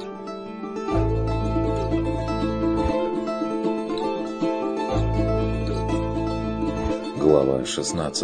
Глава 16.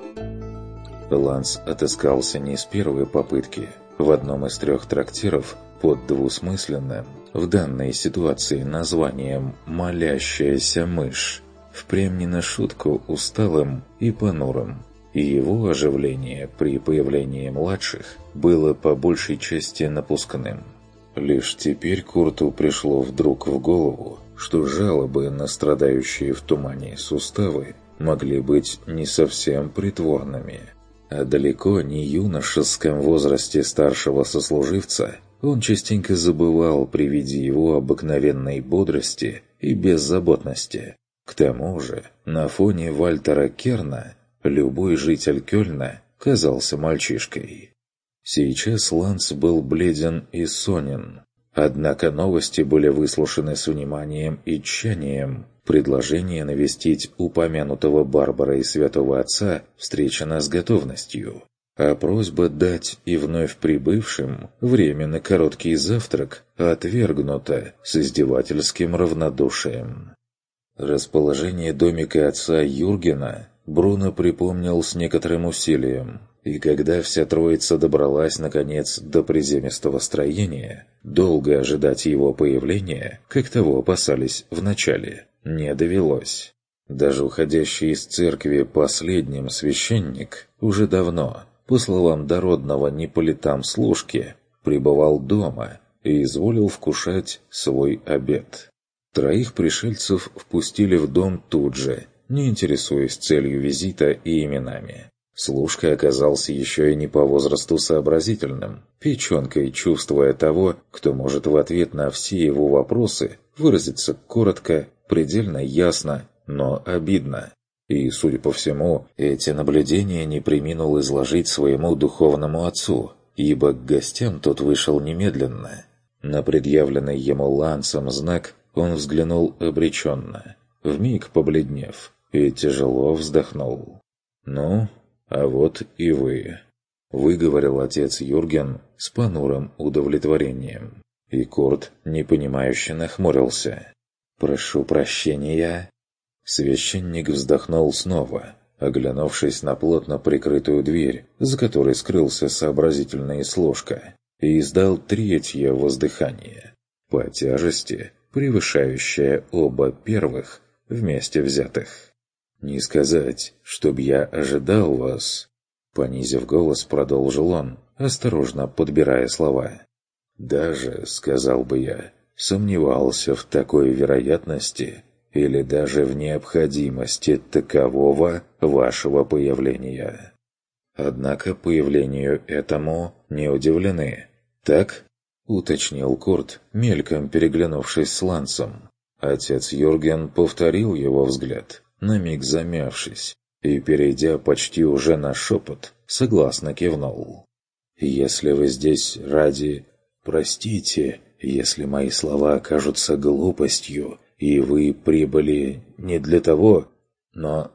Ланс отыскался не с первой попытки. В одном из 3 трактиров под двусмысленным, в данной ситуации названием «молящаяся мышь», впрямь не на шутку усталым и понурым. И его оживление при появлении младших было по большей части напускным. Лишь теперь Курту пришло вдруг в голову, что жалобы на страдающие в тумане суставы могли быть не совсем притворными. А далеко не юношеском возрасте старшего сослуживца он частенько забывал при виде его обыкновенной бодрости и беззаботности. К тому же, на фоне Вальтера Керна любой житель Кёльна казался мальчишкой. Сейчас Ланс был бледен и сонен. Однако новости были выслушаны с вниманием и тщанием. Предложение навестить упомянутого Барбара и святого отца встречено с готовностью, а просьба дать и вновь прибывшим время на короткий завтрак отвергнута с издевательским равнодушием. Расположение домика отца Юргена Бруно припомнил с некоторым усилием, и когда вся троица добралась, наконец, до приземистого строения, долго ожидать его появления, как того опасались вначале, не довелось. Даже уходящий из церкви последним священник уже давно, по словам дородного не по летам служки, пребывал дома и изволил вкушать свой обед. 3 пришельцев впустили в дом тут же, не интересуясь целью визита и именами. Служка оказался еще и не по возрасту сообразительным, печенкой чувствуя того, кто может в ответ на все его вопросы выразиться коротко, предельно ясно, но обидно. И, судя по всему, эти наблюдения не преминул изложить своему духовному отцу, ибо к гостям тот вышел немедленно. На предъявленный ему Лансом знак он взглянул обреченно, вмиг побледнев, и тяжело вздохнул. «Ну, а вот и вы», — выговорил отец Юрген с понурым удовлетворением. И Курт непонимающе нахмурился. «Прошу прощения». Священник вздохнул снова, оглянувшись на плотно прикрытую дверь, за которой скрылся сообразительный служка, и издал 3-е воздыхание, по тяжести превышающее оба первых вместе взятых. «Не сказать, чтоб я ожидал вас», — понизив голос, продолжил он, осторожно подбирая слова. «Даже, сказал бы я, сомневался в такой вероятности или даже в необходимости такового вашего появления. Однако появлению этому не удивлены, так?» — уточнил Курт, мельком переглянувшись с Лансом. Отец Юрген повторил его взгляд, на миг замявшись, и, перейдя почти уже на шепот, согласно кивнул. «Если вы здесь ради... Простите, если мои слова окажутся глупостью, и вы прибыли не для того, но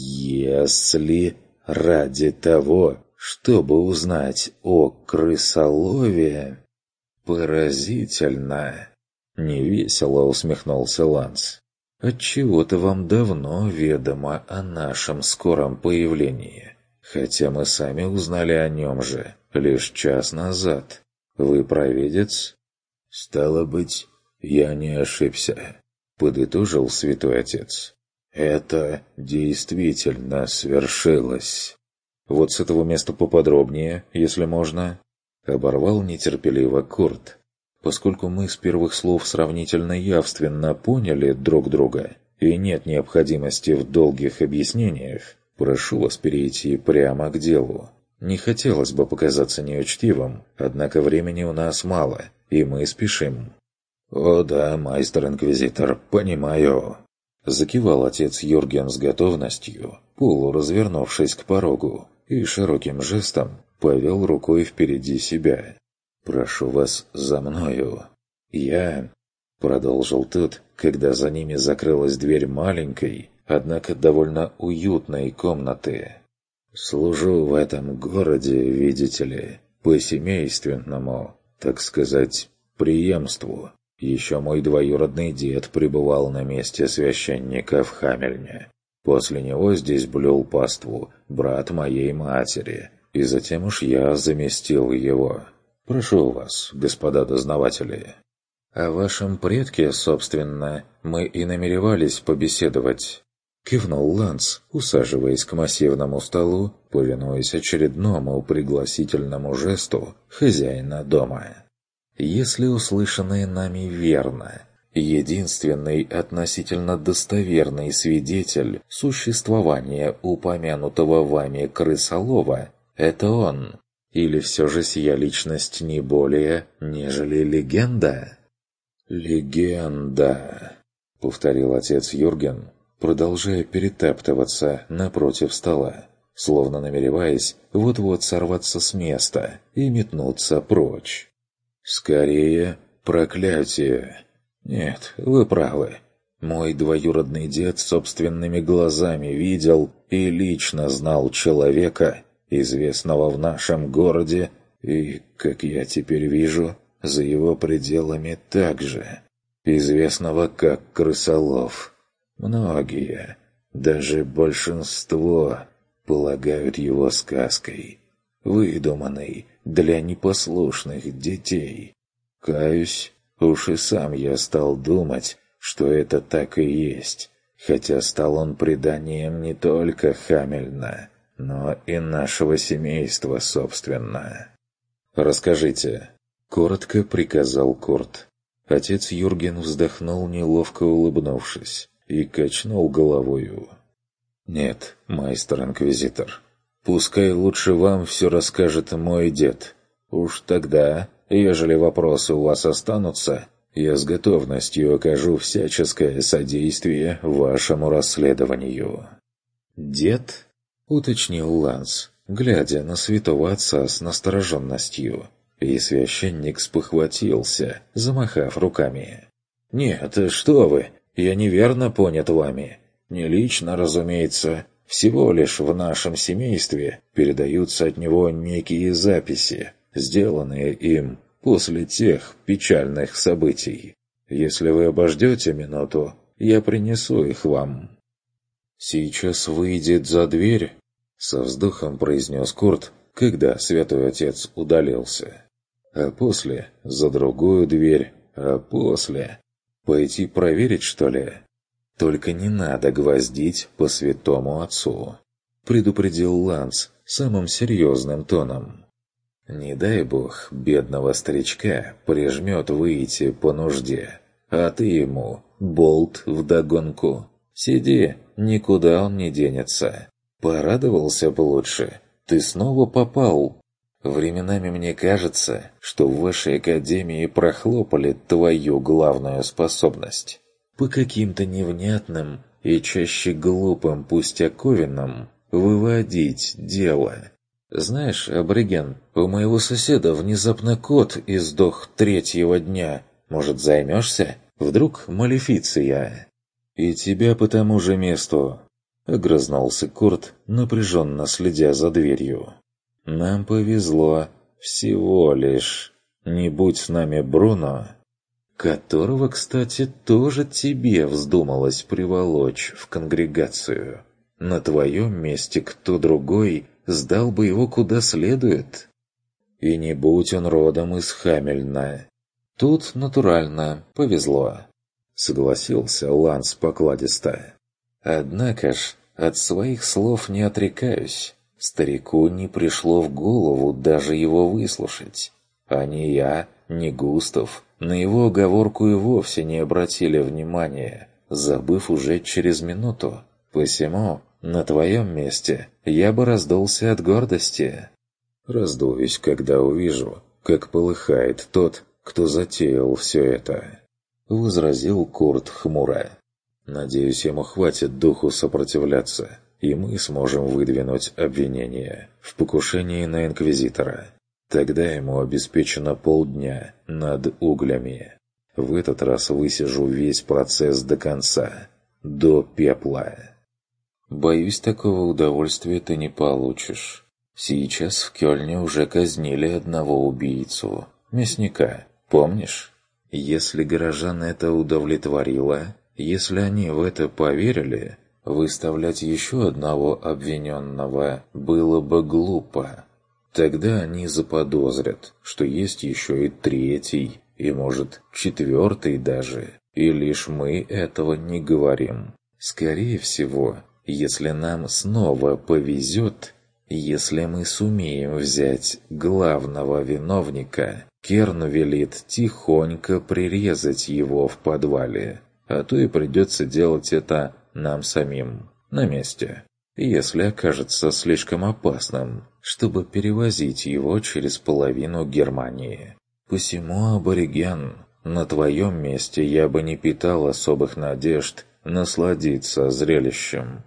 если ради того, чтобы узнать о крысолове...» «Поразительно!» — невесело усмехнулся Ланс. «Отчего-то вам давно ведомо о нашем скором появлении, хотя мы сами узнали о нем же лишь час назад. Вы провидец?» «Стало быть, я не ошибся», — подытожил святой отец. «Это действительно свершилось». «Вот с этого места поподробнее, если можно», — оборвал нетерпеливо Курт. «Поскольку мы с первых слов сравнительно явственно поняли друг друга, и нет необходимости в долгих объяснениях, прошу вас перейти прямо к делу. Не хотелось бы показаться неучтивым, однако времени у нас мало, и мы спешим». «О да, майстер-инквизитор, понимаю», — закивал отец Юрген с готовностью, полуразвернувшись к порогу, и широким жестом повел рукой впереди себя. «Прошу вас за мною. Я...» — продолжил тот, когда за ними закрылась дверь маленькой, однако довольно уютной комнаты. «Служу в этом городе, видите ли, по-семейственному, так сказать, преемству. Еще мой двоюродный дед пребывал на месте священника в Хамельне. После него здесь блюл паству брат моей матери, и затем уж я заместил его. Прошу вас, господа дознаватели. О вашем предке, собственно, мы и намеревались побеседовать. Кивнул Ланс, усаживаясь к массивному столу, повинуясь очередному пригласительному жесту хозяина дома. Если услышанное нами верно, единственный относительно достоверный свидетель существования упомянутого вами крысолова – это он. Или все же сия личность не более, нежели легенда? «Легенда», — повторил отец Юрген, продолжая перетаптываться напротив стола, словно намереваясь вот-вот сорваться с места и метнуться прочь. «Скорее, проклятие. Нет, вы правы. Мой двоюродный дед собственными глазами видел и лично знал человека, известного в нашем городе, и, как я теперь вижу, за его пределами также, известного как Крысолов. Многие, даже большинство, полагают его сказкой, выдуманной для непослушных детей. Каюсь, уж и сам я стал думать, что это так и есть, хотя стал он преданием не только Хамельна, но и нашего семейства, собственно. «Расскажите», — коротко приказал Курт. Отец Юрген вздохнул, неловко улыбнувшись, и качнул головою. «Нет, майстер-инквизитор, пускай лучше вам все расскажет мой дед. Уж тогда, ежели вопросы у вас останутся, я с готовностью окажу всяческое содействие вашему расследованию». «Дед?» — уточнил Ланс, глядя на святого отца с настороженностью. И священник спохватился, замахав руками. «Нет, что вы, я неверно понят вами. Не лично, разумеется, всего лишь в нашем семействе передаются от него некие записи, сделанные им после тех печальных событий. Если вы обождете минуту, я принесу их вам». «Сейчас выйдет за дверь», — со вздохом произнес Курт, когда святой отец удалился. «А после за другую дверь, а после пойти проверить, что ли? Только не надо гвоздить по святому отцу», — предупредил Ланс самым серьезным тоном. «Не дай бог бедного старичка прижмет выйти по нужде, а ты ему болт вдогонку. Сиди, никуда он не денется. Порадовался бы лучше, ты снова попал. Временами мне кажется, что в вашей академии прохлопали твою главную способность. По каким-то невнятным и чаще глупым пустяковинам выводить дело. Знаешь, абориген, у моего соседа внезапно кот издох 3-го дня. Может, займешься? Вдруг малефиция? И тебя по тому же месту». Огрызнулся Курт, напряженно следя за дверью. «Нам повезло. Всего лишь. Не будь с нами Бруно, которого, кстати, тоже тебе вздумалось приволочь в конгрегацию. На твоем месте кто другой сдал бы его куда следует. И не будь он родом из Хамельна. Тут, натурально, повезло», — согласился Ланс покладисто. «Однако ж, от своих слов не отрекаюсь. Старику не пришло в голову даже его выслушать. А ни я, ни Густав на его оговорку и вовсе не обратили внимания, забыв уже через минуту. Посему, на твоем месте, я бы раздулся от гордости». «Раздуюсь, когда увижу, как полыхает тот, кто затеял все это», — возразил Курт хмуро. «Надеюсь, ему хватит духу сопротивляться, и мы сможем выдвинуть обвинение в покушении на инквизитора. Тогда ему обеспечено полдня над углями. В этот раз высижу весь процесс до конца, до пепла». «Боюсь, такого удовольствия ты не получишь. Сейчас в Кёльне уже казнили одного убийцу, мясника, Помнишь? Если горожан это удовлетворило, если они в это поверили, выставлять еще одного обвиненного было бы глупо. Тогда они заподозрят, что есть еще и третий, и, может, четвертый даже, и лишь мы этого не говорим. Скорее всего, если нам снова повезет, если мы сумеем взять главного виновника, Керн велит тихонько прирезать его в подвале, а то и придется делать это нам самим, на месте, если окажется слишком опасным, чтобы перевозить его через половину Германии. Посему, абориген, на твоем месте я бы не питал особых надежд насладиться зрелищем.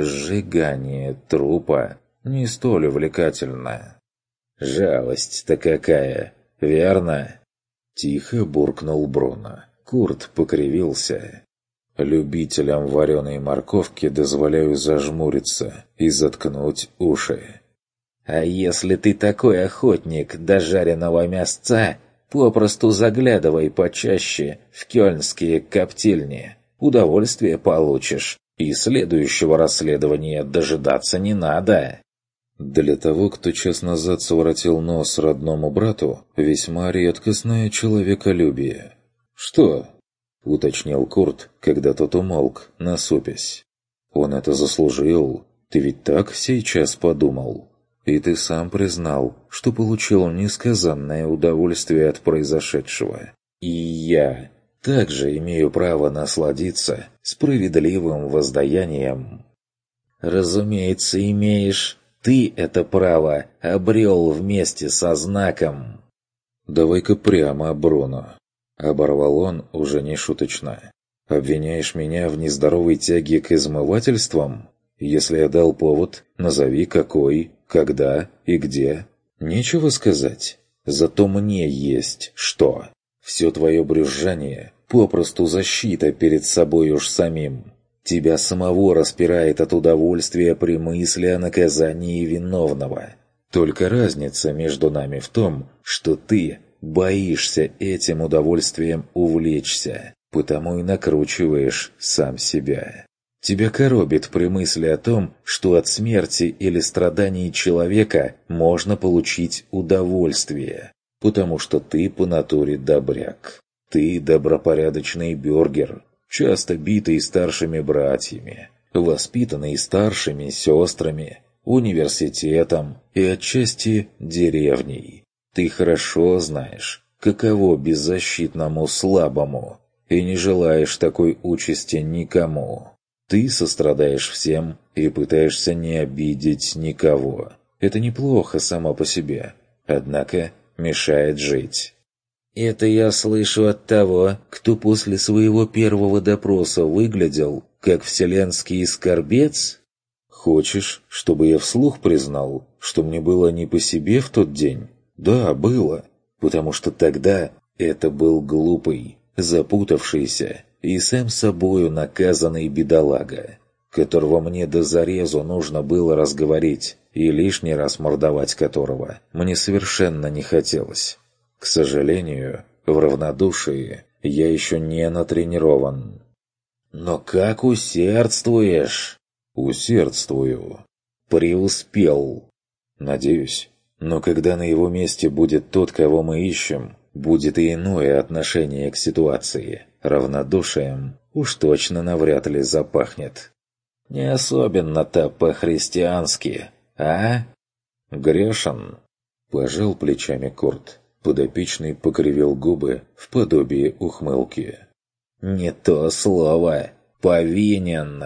Сжигание трупа не столь увлекательно. «Жалость-то какая, верно?» Тихо буркнул Бруно. Курт покривился. «Любителям вареной морковки дозволяю зажмуриться и заткнуть уши». «А если ты такой охотник до жареного мясца, попросту заглядывай почаще в кёльнские коптильни. Удовольствие получишь, и следующего расследования дожидаться не надо». Для того, кто час назад своротил нос родному брату, весьма редкостное человеколюбие. «Что?» — уточнил Курт, когда тот умолк, насупясь. «Он это заслужил. Ты ведь так сейчас подумал? И ты сам признал, что получил несказанное удовольствие от произошедшего. И я также имею право насладиться справедливым воздаянием». «Разумеется, имеешь. Ты это право обрел вместе со знаком». «Давай-ка прямо, Бруно», — оборвал он уже нешуточно. «Обвиняешь меня в нездоровой тяге к измывательствам? Если я дал повод, назови какой, когда и где. Нечего сказать. Зато мне есть что. Все твое брюзжание — попросту защита перед собой уж самим. Тебя самого распирает от удовольствия при мысли о наказании виновного. Только разница между нами в том, что ты боишься этим удовольствием увлечься, потому и накручиваешь сам себя. Тебя коробит при мысли о том, что от смерти или страданий человека можно получить удовольствие, потому что ты по натуре добряк. Ты добропорядочный бюргер, часто битый старшими братьями, воспитанный старшими сестрами, университетом и отчасти деревней. Ты хорошо знаешь, каково беззащитному слабому, и не желаешь такой участи никому. Ты сострадаешь всем и пытаешься не обидеть никого. Это неплохо само по себе, однако мешает жить. «Это я слышу от того, кто после своего первого допроса выглядел, как вселенский скорбец?» «Хочешь, чтобы я вслух признал, что мне было не по себе в тот день?» «Да, было, потому что тогда это был глупый, запутавшийся и сам собою наказанный бедолага, которого мне до зарезу нужно было разговорить, и лишний раз мордовать которого мне совершенно не хотелось. К сожалению, в равнодушии я еще не натренирован». «Но как усердствуешь?» «Усердствую». «Преуспел». «Надеюсь. Но когда на его месте будет тот, кого мы ищем, будет и иное отношение к ситуации. Равнодушием уж точно навряд ли запахнет». «Не особенно-то по-христиански, а?» «Грешен», — пожал плечами Курт. Подопечный покривил губы в подобии ухмылки. «Не то слово. Повинен».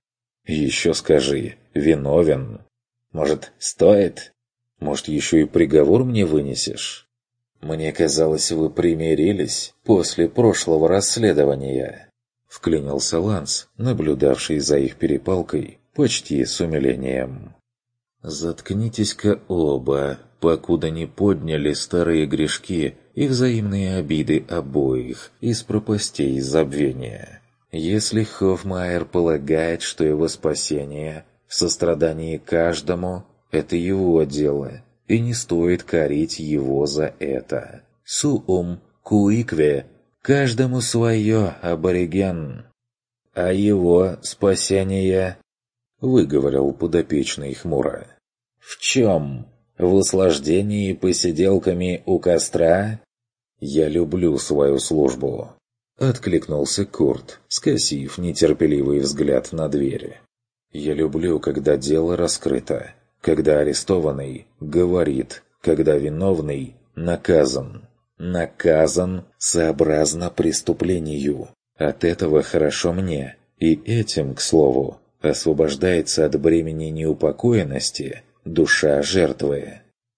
«Еще скажи, виновен». «Может, стоит?» «Может, еще и приговор мне вынесешь?» «Мне казалось, вы примирились после прошлого расследования», — вклинился Ланс, наблюдавший за их перепалкой почти с умилением. «Заткнитесь-ка оба, покуда не подняли старые грешки и взаимные обиды обоих из пропастей забвения. Если Хоффмайер полагает, что его спасение в сострадании каждому — это его дело, и не стоит корить его за это. Суум Куикве, каждому свое, абориген. А его спасение, выговорил подопечный хмуро. В чем? В услаждении посиделками у костра? Я люблю свою службу. Откликнулся Курт, скосив нетерпеливый взгляд на двери. Я люблю, когда дело раскрыто, когда арестованный говорит, когда виновный наказан. Наказан сообразно преступлению. От этого хорошо мне, и этим, к слову, освобождается от бремени неупокоенности душа жертвы.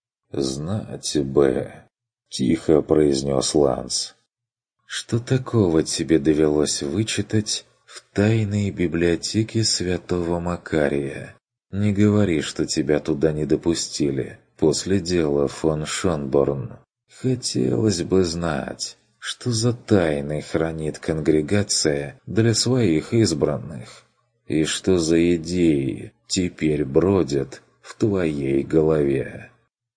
«Знать бы», — тихо произнес Ланс. «Что такого тебе довелось вычитать в тайной библиотеке святого Макария? Не говори, что тебя туда не допустили после дела фон Шонборн. Хотелось бы знать, что за тайны хранит конгрегация для своих избранных, и что за идеи теперь бродят в твоей голове».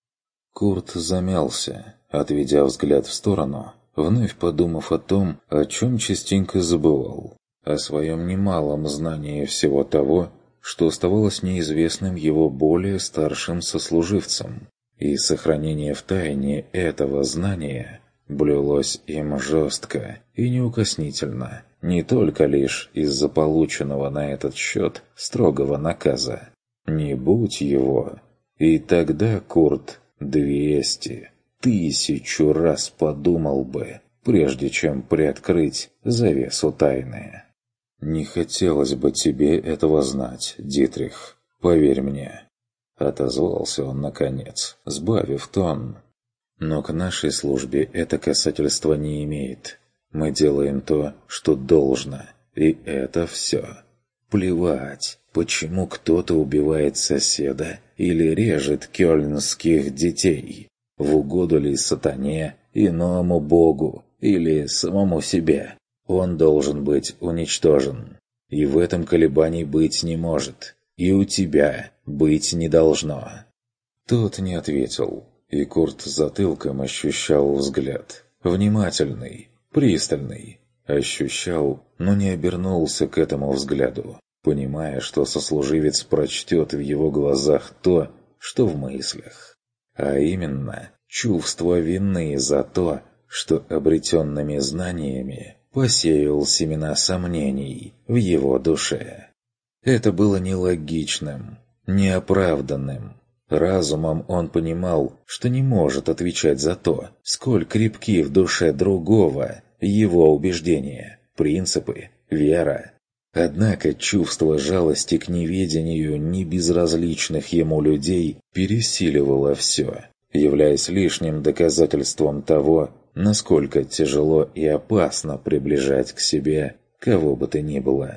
Курт замялся, отведя взгляд в сторону, вновь подумав о том, о чем частенько забывал, о своем немалом знании всего того, что оставалось неизвестным его более старшим сослуживцам, и сохранение в тайне этого знания блюлось им жестко и неукоснительно, не только лишь из-за полученного на этот счет строгого наказа. Не будь его, и тогда Курт 200, 1000 раз подумал бы, прежде чем приоткрыть завесу тайны. «Не хотелось бы тебе этого знать, Дитрих, поверь мне», — отозвался он наконец, сбавив тон. «Но к нашей службе это касательства не имеет. Мы делаем то, что должно, и это все. Плевать, почему кто-то убивает соседа или режет кёльнских детей. В угоду ли сатане, иному богу или самому себе. Он должен быть уничтожен. И в этом колебаний быть не может. И у тебя быть не должно». Тот не ответил, и Курт затылком ощущал взгляд. Внимательный, пристальный. Ощущал, но не обернулся к этому взгляду, понимая, что сослуживец прочтет в его глазах то, что в мыслях. А именно, чувство вины за то, что обретенными знаниями посеял семена сомнений в его душе. Это было нелогичным, неоправданным. Разумом он понимал, что не может отвечать за то, сколь крепки в душе другого его убеждения, принципы, вера. Однако чувство жалости к неведению небезразличных ему людей пересиливало все, являясь лишним доказательством того, насколько тяжело и опасно приближать к себе кого бы то ни было.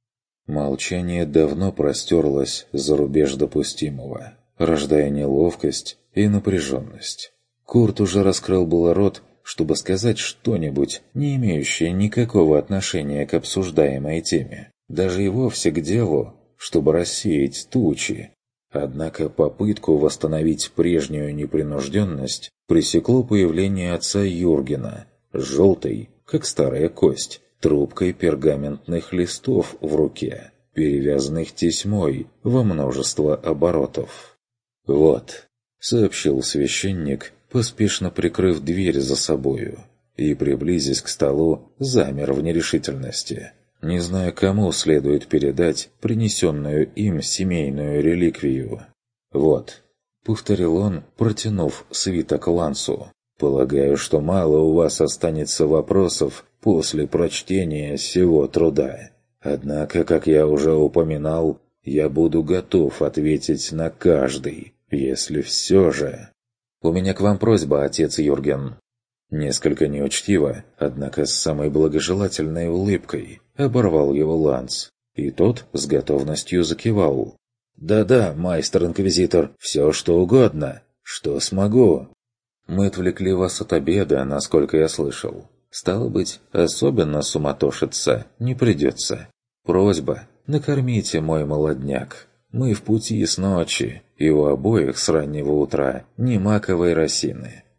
Молчание давно простерлось за рубеж допустимого, рождая неловкость и напряженность. Курт уже раскрыл было рот, чтобы сказать что-нибудь, не имеющее никакого отношения к обсуждаемой теме, даже и вовсе к делу, чтобы рассеять тучи. Однако попытку восстановить прежнюю непринужденность пресекло появление отца Юргена, желтой, как старая кость, трубкой пергаментных листов в руке, перевязанных тесьмой во множество оборотов. «Вот», — сообщил священник, поспешно прикрыв дверь за собою, и, приблизясь к столу, замер в нерешительности, не зная, кому следует передать принесенную им семейную реликвию. «Вот», — повторил он, протянув свиток Лансу, — «полагаю, что мало у вас останется вопросов после прочтения сего труда. Однако, как я уже упоминал, я буду готов ответить на каждый, если все же...» «У меня к вам просьба, отец Юрген». Несколько неучтиво, однако с самой благожелательной улыбкой, оборвал его Ланс, и тот с готовностью закивал. «Да-да, майстер-инквизитор, все что угодно, что смогу». «Мы отвлекли вас от обеда, насколько я слышал. Стало быть, особенно суматошиться не придется. Просьба, накормите мой молодняк. Мы в пути с ночи, и у обоих с раннего утра ни маковой росины.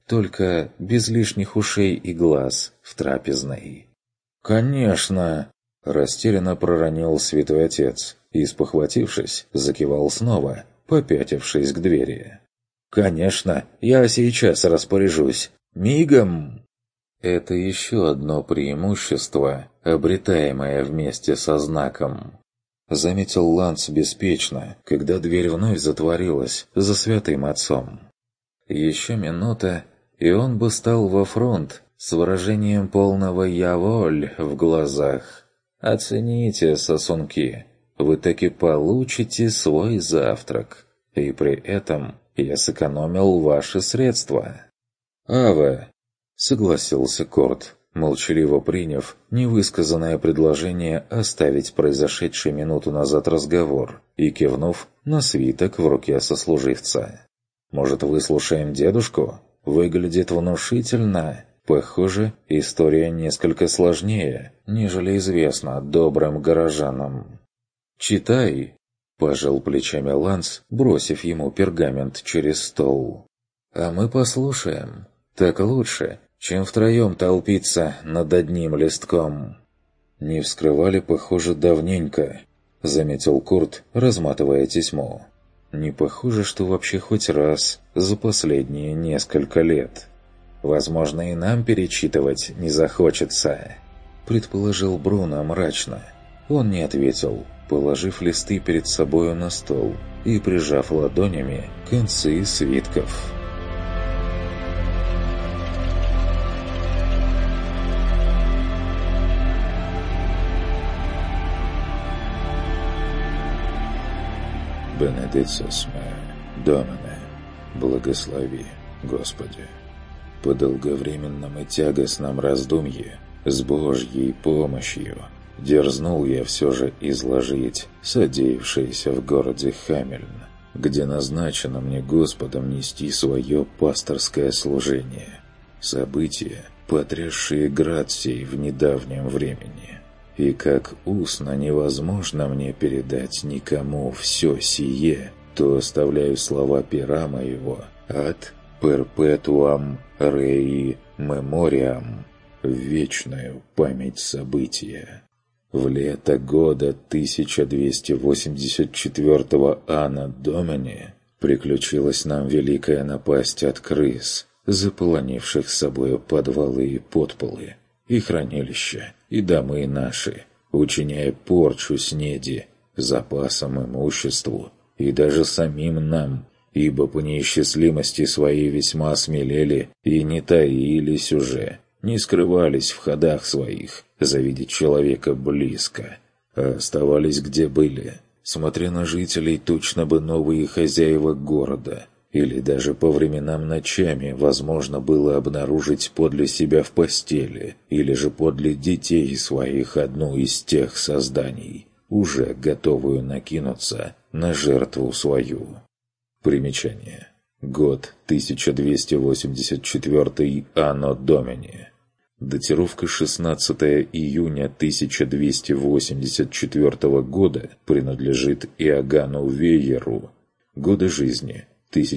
только без лишних ушей и глаз в трапезной. «Конечно!» – растерянно проронил святой отец и, спохватившись, закивал снова, попятившись к двери. «Конечно, я сейчас распоряжусь. Мигом!» Это еще одно преимущество, обретаемое вместе со знаком. Заметил Ланс беспечно, когда дверь вновь затворилась за святым отцом. Еще минута, и он бы стал во фронт с выражением полного «я воль» в глазах. Оцените, сосунки, вы таки получите свой завтрак, и при этом я сэкономил ваши средства. «Аве!» — согласился Корт, молчаливо приняв невысказанное предложение оставить произошедший минуту назад разговор и кивнув на свиток в руке сослуживца. «Может, выслушаем дедушку? Выглядит внушительно. Похоже, история несколько сложнее, нежели известно добрым горожанам». «Читай!» — пожал плечами Ланс, бросив ему пергамент через стол. «А мы послушаем. Так лучше, чем втроем толпиться над одним листком». «Не вскрывали, похоже, давненько», — заметил Курт, разматывая тесьму. «Не похоже, что вообще хоть раз за последние несколько лет. Возможно, и нам перечитывать не захочется», — предположил Бруно мрачно. Он не ответил, положив листы перед собою на стол и прижав ладонями концы свитков. «Бенедицис ме, Домине, благослови, Господи». По долговременном и тягостном раздумье, с Божьей помощью, дерзнул я все же изложить содеявшееся в городе Хамельн, где назначено мне Господом нести свое пасторское служение. События, потрясшие град сей в недавнем времени. И как устно невозможно мне передать никому все сие, то оставляю слова пера моего от перпетуам реи мемориам в вечную память события. В лето года 1284 Анно Домини приключилась нам великая напасть от крыс, заполонивших собою подвалы и подполы, и хранилища, и домы наши, учиняя порчу снеди, запасам имуществу, и даже самим нам, ибо по неисчислимости своей весьма осмелели и не таились уже, не скрывались в ходах своих, завидеть человека близко, а оставались где были, смотря на жителей точно бы новые хозяева города, или даже по временам ночами возможно было обнаружить подле себя в постели, или же подле детей своих одну из тех созданий, уже готовую накинуться на жертву свою. Примечание. Год 1284 Анно Домини. Датировка 16 июня 1284 года принадлежит Иоганну Вейеру. Годы жизни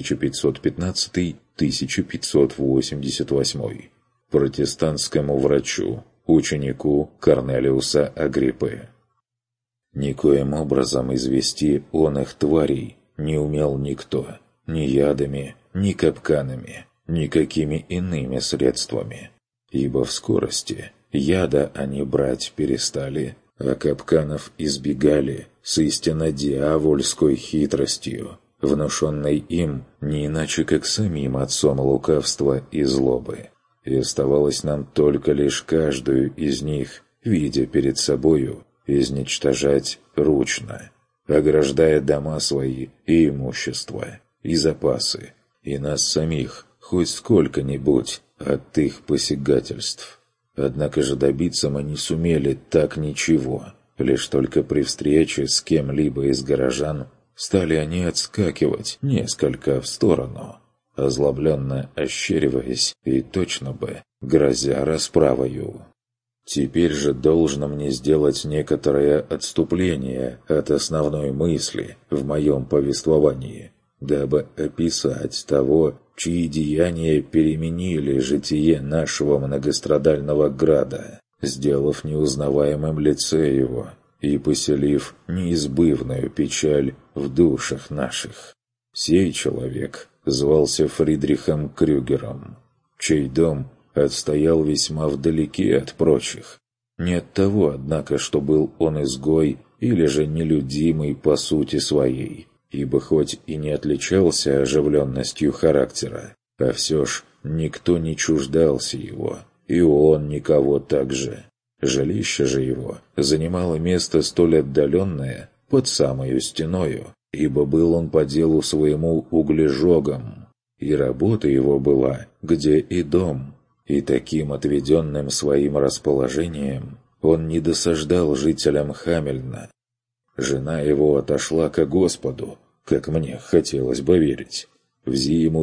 1515-1588. Протестантскому врачу, ученику Корнелиуса Агриппы. Никоим образом извести он их тварей не умел никто, ни ядами, ни капканами, никакими иными средствами, ибо в скорости яда они брать перестали, а капканов избегали с истинно дьявольской хитростью, внушенной им не иначе как самим отцом лукавства и злобы. И оставалось нам только лишь каждую из них, видя перед собою, изничтожать ручно, ограждая дома свои и имущество, и запасы, и нас самих хоть сколько-нибудь от их посягательств. Однако же добиться мы не сумели так ничего, лишь только при встрече с кем-либо из горожан стали они отскакивать несколько в сторону, озлобленно ощериваясь и точно бы грозя расправою. Теперь же должно мне сделать некоторое отступление от основной мысли в моем повествовании, дабы описать того, чьи деяния переменили житие нашего многострадального града, сделав неузнаваемым лице его и поселив неизбывную печаль в душах наших. Сей человек звался Фридрихом Крюгером, чей дом отстоял весьма вдалеке от прочих. Не от того, однако, что был он изгой или же нелюдимый по сути своей, ибо хоть и не отличался оживленностью характера, а все ж никто не чуждался его, и он никого также. Жилище же его занимало место столь отдаленное под самою стеною, ибо был он по делу своему углежогом, и работа его была, где и дом, и таким отведенным своим расположением он не досаждал жителям Хамельна. Жена его отошла ко Господу, как мне хотелось бы верить, в зиму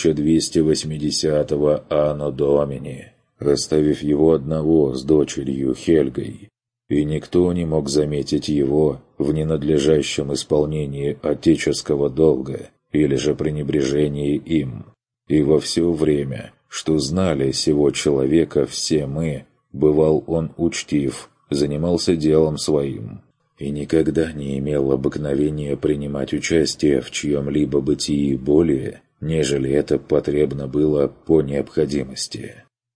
1280-го Анно Домини, оставив его одного с дочерью Хельгой, и никто не мог заметить его в ненадлежащем исполнении отеческого долга или же пренебрежении им. И во все время, что знали сего человека все мы, бывал он учтив, занимался делом своим, и никогда не имел обыкновения принимать участие в чьем-либо бытии более, нежели это потребно было по необходимости.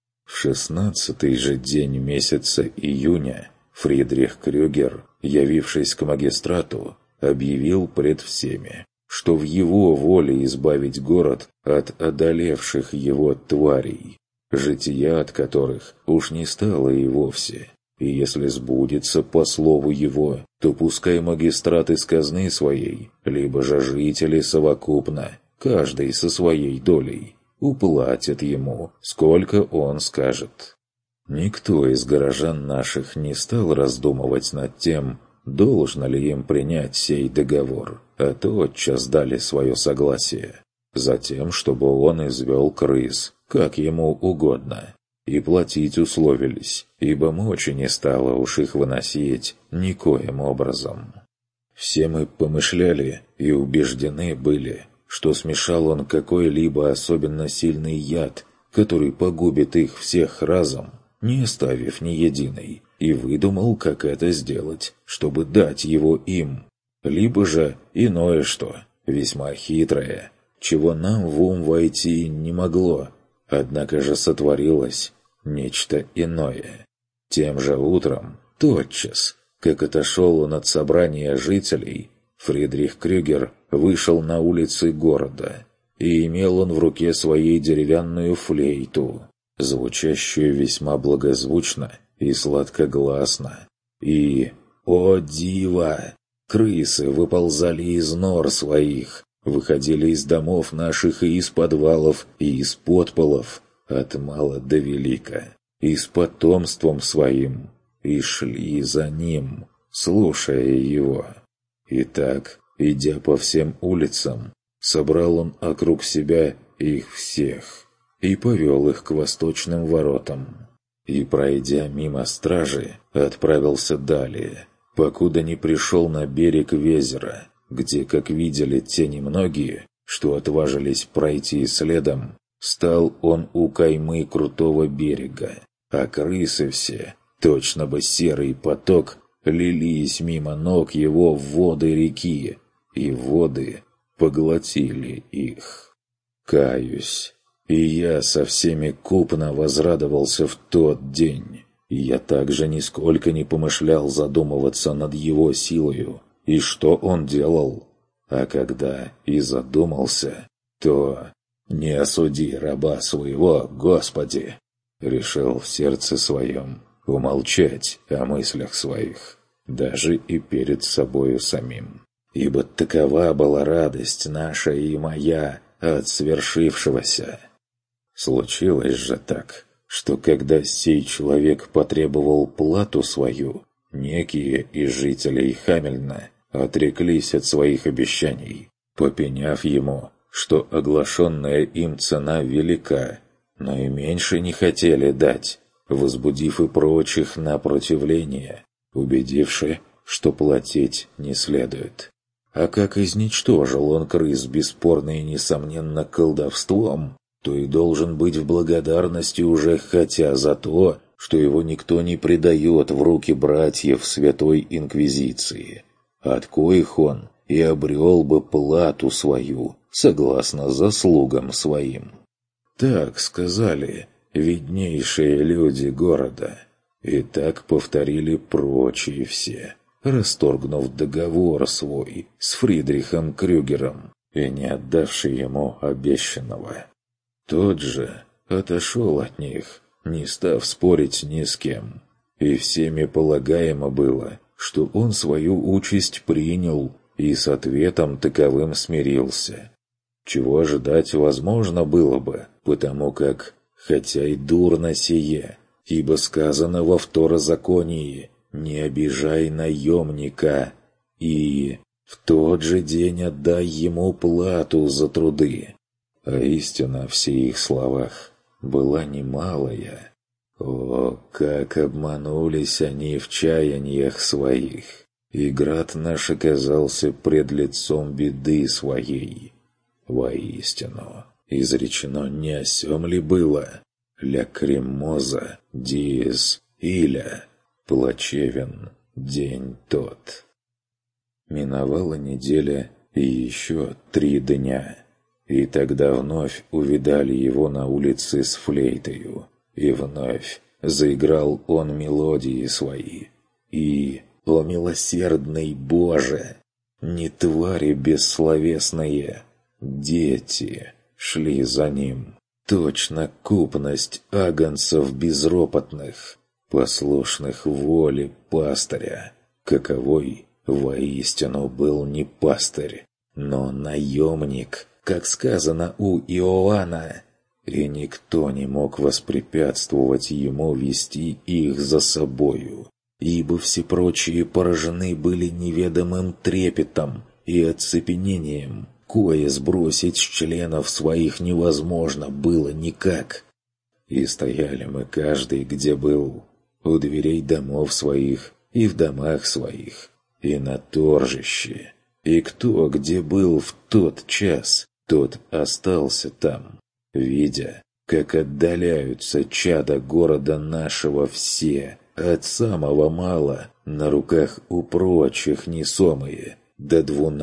В 16-й же день месяца июня Фридрих Крюгер, явившись к магистрату, объявил пред всеми, что в его воле избавить город от одолевших его тварей, жития от которых уж не стало и вовсе. И если сбудется по слову его, то пускай магистрат из казны своей, либо же жители совокупно, каждый со своей долей, уплатят ему, сколько он скажет. Никто из горожан наших не стал раздумывать над тем, должно ли им принять сей договор, а тотчас дали свое согласие, затем, чтобы он извел крыс, как ему угодно, и платить условились, ибо мочи не стало уж их выносить никоим образом. Все мы помышляли и убеждены были, что смешал он какой-либо особенно сильный яд, который погубит их всех разом, не оставив ни единой, и выдумал, как это сделать, чтобы дать его им. Либо же иное что, весьма хитрое, чего нам в ум войти не могло, однако же сотворилось нечто иное. Тем же утром, тотчас, как отошел он от собрания жителей, Фридрих Крюгер вышел на улицы города, и имел он в руке своей деревянную флейту, звучащую весьма благозвучно и сладкогласно. И, о диво! Крысы выползали из нор своих, выходили из домов наших и из подвалов, и из подполов, от мала до велика, и с потомством своим, и шли за ним, слушая его. Итак, идя по всем улицам, собрал он округ себя их всех и повел их к восточным воротам. И, пройдя мимо стражи, отправился далее, покуда не пришел на берег Везера, где, как видели те немногие, что отважились пройти следом, стал он у каймы крутого берега, а крысы все, точно бы серый поток, лились мимо ног его в воды реки, и воды поглотили их. Каюсь, и я со всеми купно возрадовался в тот день, и я также нисколько не помышлял задумываться над его силою, и что он делал. А когда и задумался, то «не осуди раба своего, Господи!» решил в сердце своем умолчать о мыслях своих, даже и перед собою самим. Ибо такова была радость наша и моя от свершившегося. Случилось же так, что когда сей человек потребовал плату свою, некие из жителей Хамельна отреклись от своих обещаний, попеняв ему, что оглашенная им цена велика, но и меньше не хотели дать, возбудив и прочих на противление, убедивши, что платить не следует. А как изничтожил он крыс бесспорно и несомненно колдовством, то и должен быть в благодарности уже хотя за то, что его никто не предает в руки братьев Святой Инквизиции, от коих он и обрел бы плату свою, согласно заслугам своим. Так сказали виднейшие люди города, и так повторили прочие все, расторгнув договор свой с Фридрихом Крюгером и не отдавший ему обещанного. Тот же отошел от них, не став спорить ни с кем, и всеми полагаемо было, что он свою участь принял и с ответом таковым смирился. Чего ожидать возможно было бы, потому как, хотя и дурно сие, ибо сказано во второзаконии «Не обижай наемника» и «В тот же день отдай ему плату за труды». А истина в сих словах была немалая. О, как обманулись они в чаяниях своих! И град наш оказался пред лицом беды своей. Воистину, изречено не о сём ли было? Ля кремоза, диез, иля, плачевен день тот. Миновала неделя и еще 3 дня, и тогда вновь увидали его на улице с флейтою, и вновь заиграл он мелодии свои, и, о милосердный Боже, не твари бессловесные, дети шли за ним, точно купность агнцев безропотных, послушных воле пастыря, каковой воистину был не пастырь, но наемник, как сказано у Иоанна, и никто не мог воспрепятствовать ему вести их за собою, ибо все прочие поражены были неведомым трепетом и оцепенением, кое сбросить с членов своих невозможно было никак. И стояли мы каждый, где был, у дверей домов своих и в домах своих, и на торжище, и кто где был в тот час, тот остался там, видя, как отдаляются чада города нашего все, от самого мала, на руках у прочих несомые, до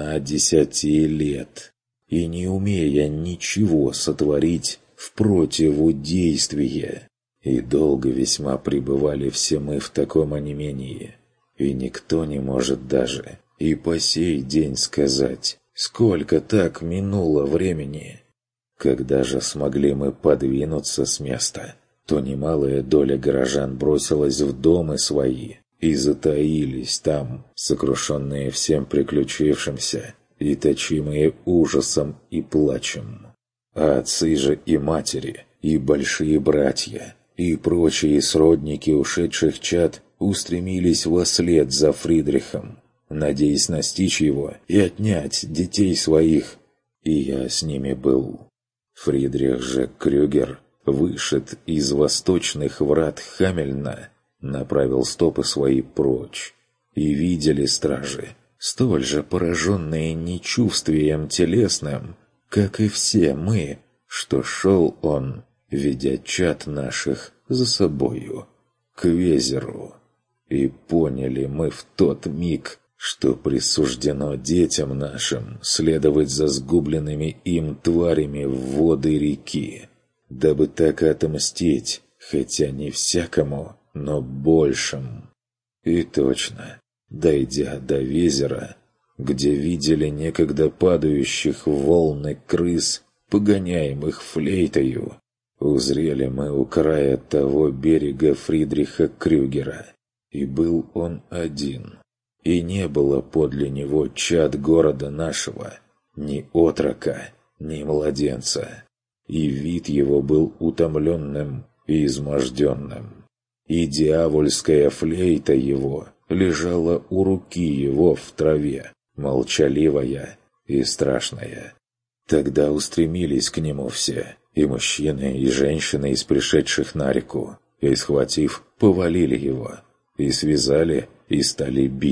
12 лет, и не умея ничего сотворить в противодействие. И долго весьма пребывали все мы в таком онемении, и никто не может даже и по сей день сказать, сколько так минуло времени. Когда же смогли мы подвинуться с места, то немалая доля горожан бросилась в дома свои и затаились там, сокрушенные всем приключившимся и точимые ужасом и плачем. А отцы же и матери, и большие братья, и прочие сродники ушедших чад устремились вослед за Фридрихом, надеясь настичь его и отнять детей своих, и я с ними был. Фридрих же Крюгер, вышед из восточных врат Хамельна, направил стопы свои прочь, и видели стражи, столь же пораженные нечувствием телесным, как и все мы, что шел он, ведя чад наших за собою, к Везеру. И поняли мы в тот миг, что присуждено детям нашим следовать за сгубленными им тварями в воды реки, дабы так отомстить, хотя не всякому, но большим. И точно, дойдя до Везера, где видели некогда падающих в волны крыс, погоняемых флейтою, узрели мы у края того берега Фридриха Крюгера, и был он один. И не было подле него чад города нашего, ни отрока, ни младенца, и вид его был утомленным и изможденным, и дьявольская флейта его лежала у руки его в траве, молчаливая и страшная. Тогда устремились к нему все, и мужчины, и женщины из пришедших на реку, и, схватив, повалили его, и связали, и стали бить,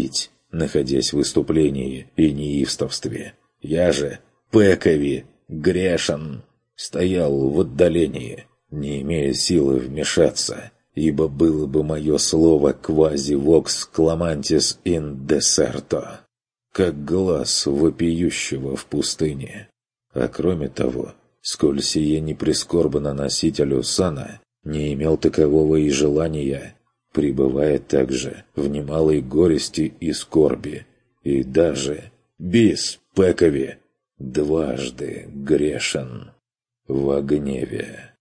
находясь в выступлении и неистовстве. Я же, Пекови, грешен, стоял в отдалении, не имея силы вмешаться, ибо было бы мое слово «quasi vox clamantis in deserto», как глаз вопиющего в пустыне. А кроме того, сколь сие не прискорбно носителю сана, не имел такового и желания, пребывая также в немалой горести и скорби, и даже бис Пекови дважды грешен во гневе.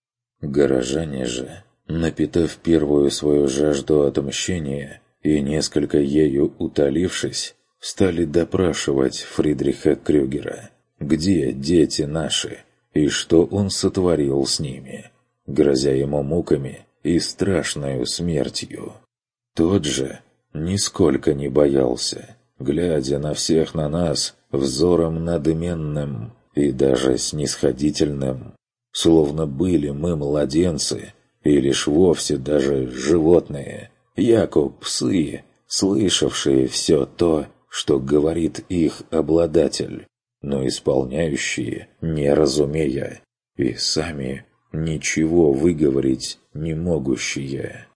Горожане же, напитав первую свою жажду отмщения и несколько ею утолившись, стали допрашивать Фридриха Крюгера, где дети наши и что он сотворил с ними, грозя ему муками и страшною смертью. Тот же нисколько не боялся, глядя на всех на нас взором надменным и даже снисходительным, словно были мы младенцы, и лишь вовсе даже животные, яко псы, слышавшие все то, что говорит их обладатель, но исполняющие, не разумея, и сами ничего выговорить не могущие.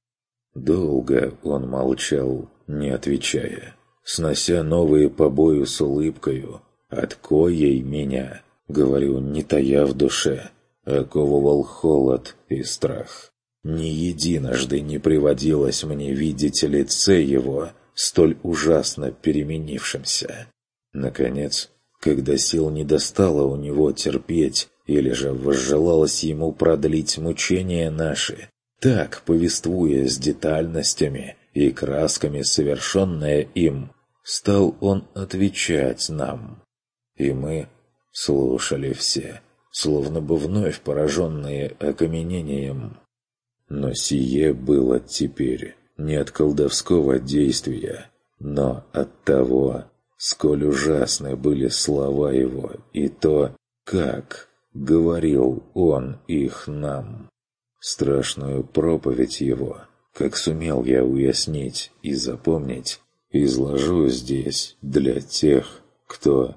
Долго он молчал, не отвечая, снося новые побои с улыбкою, от коей меня, говорю, не тая в душе, оковывал холод и страх. Ни единожды не приводилось мне видеть лице его, столь ужасно переменившимся. Наконец, когда сил не достало у него терпеть, или же возжелалось ему продлить мучения наши, так, повествуя с детальностями и красками совершенное им, стал он отвечать нам. И мы слушали все, словно бы вновь пораженные окаменением. Но сие было теперь не от колдовского действия, но от того, сколь ужасны были слова его и то, как говорил он их нам. Страшную проповедь его, как сумел я уяснить и запомнить, изложу здесь для тех, кто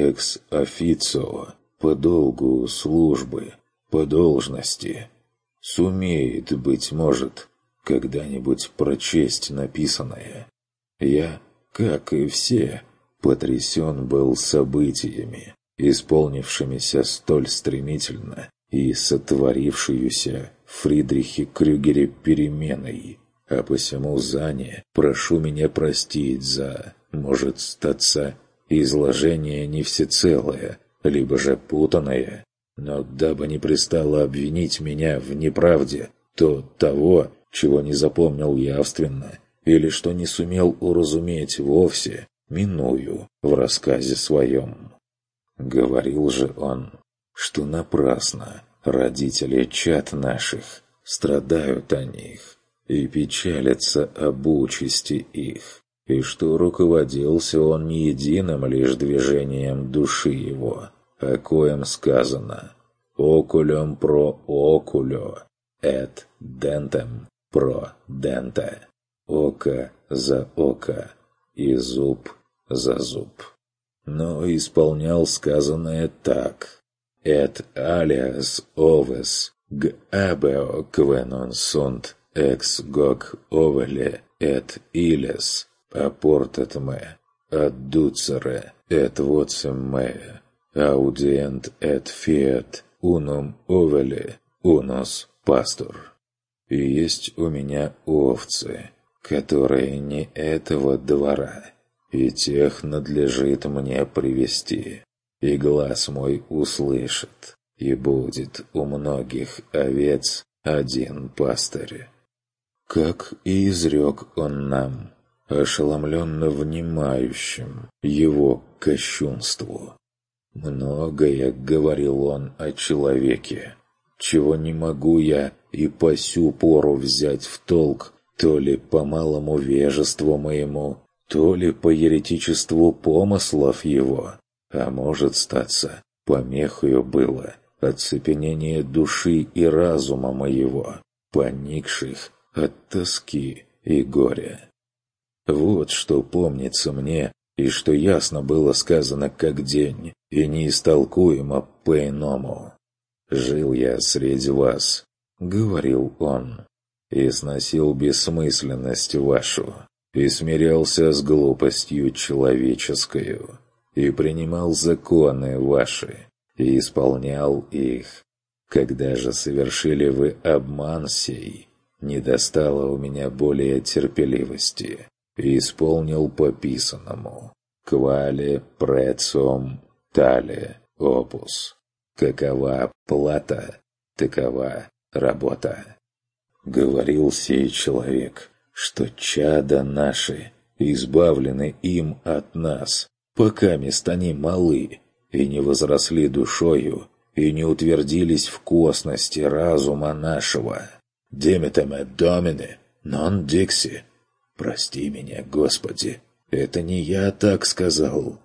экс-официо по долгу службы, по должности, сумеет, быть может, когда-нибудь прочесть написанное. Я, как и все, потрясен был событиями, исполнившимися столь стремительно и сотворившуюся в Фридрихе Крюгере переменой, а посему зане прошу меня простить за, может статься, изложение не всецелое, либо же путанное, но дабы не пристало обвинить меня в неправде, то того, чего не запомнил явственно, или что не сумел уразуметь вовсе, миную в рассказе своем. Говорил же он, что напрасно родители чад наших страдают о них и печалятся об участи их, и что руководился он не единым лишь движением души его, о коем сказано «окулем про окулё, эт дентем про денте», око за око и зуб за зуб. Но исполнял сказанное так: «Et alias oves gabeo quenon sunt ex goc ovele et illes apportat me adducere et vocem mea audient et fiat unum ovele unus pastor». И есть у меня овцы, которые не этого двора, и тех надлежит мне привести, и глаз мой услышит, и будет у многих овец один пастырь. Как и изрек он нам, ошеломленно внимающим его кощунству. Многое говорил он о человеке, чего не могу я и по сю пору взять в толк, то ли по малому вежеству моему, то ли по еретичеству помыслов его, а может статься, помехою было оцепенение души и разума моего, поникших от тоски и горя. Вот что помнится мне, и что ясно было сказано как день, и неистолкуемо по-иному. «Жил я среди вас», — говорил он, — «и сносил бессмысленность вашу, и смирялся с глупостью человеческою, и принимал законы ваши, и исполнял их. Когда же совершили вы обман сей, не достало у меня более терпеливости, и исполнил по писанному. Quale prezum tale opus. Какова плата, такова работа». Говорил сей человек, что чада наши избавлены им от нас, пока мест они малы, и не возросли душою, и не утвердились в косности разума нашего. «Демитаме домине, нон дикси». «Прости меня, Господи, это не я так сказал».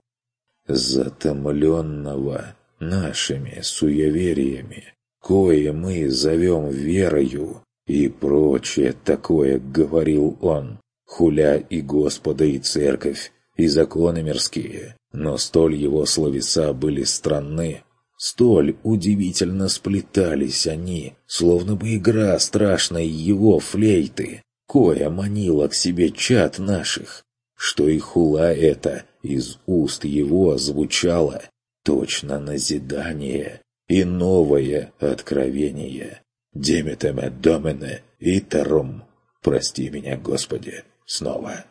Затомленного нашими суевериями, кое мы зовем верою, и прочее такое, говорил он, хуля и Господа, и церковь, и законы мирские, но столь его словеса были странны, столь удивительно сплетались они, словно бы игра страшной его флейты, кое манила к себе чад наших, что и хула эта из уст его звучала, точно назидание и новое откровение. «Демитаме домене итерум». «Прости меня, Господи», снова.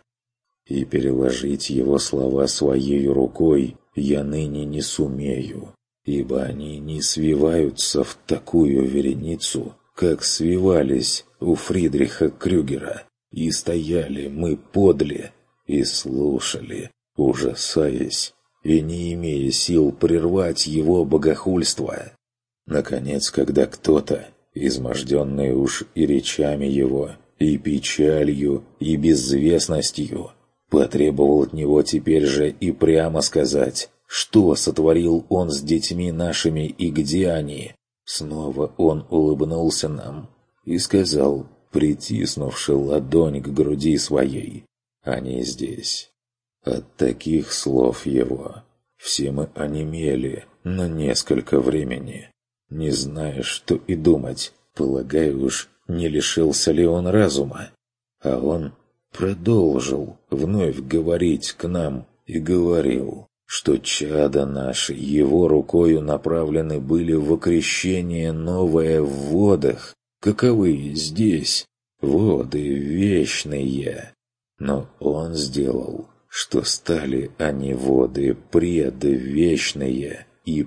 И переложить его слова своей рукой я ныне не сумею, ибо они не свиваются в такую вереницу, как свивались у Фридриха Крюгера, и стояли мы подле, и слушали, ужасаясь, и не имея сил прервать его богохульство. Наконец, когда кто-то, изможденный уж и речами его, и печалью, и безвестностью, потребовал от него теперь же и прямо сказать, что сотворил он с детьми нашими и где они, снова он улыбнулся нам и сказал, притиснувши ладонь к груди своей, «Они здесь». От таких слов его все мы онемели на несколько времени, не зная, что и думать, полагаю уж, не лишился ли он разума. А он продолжил вновь говорить к нам и говорил, что чада наши его рукою направлены были в окрещение новое в водах, каковы здесь воды вечные. Но он сделал, что стали они воды предвечные и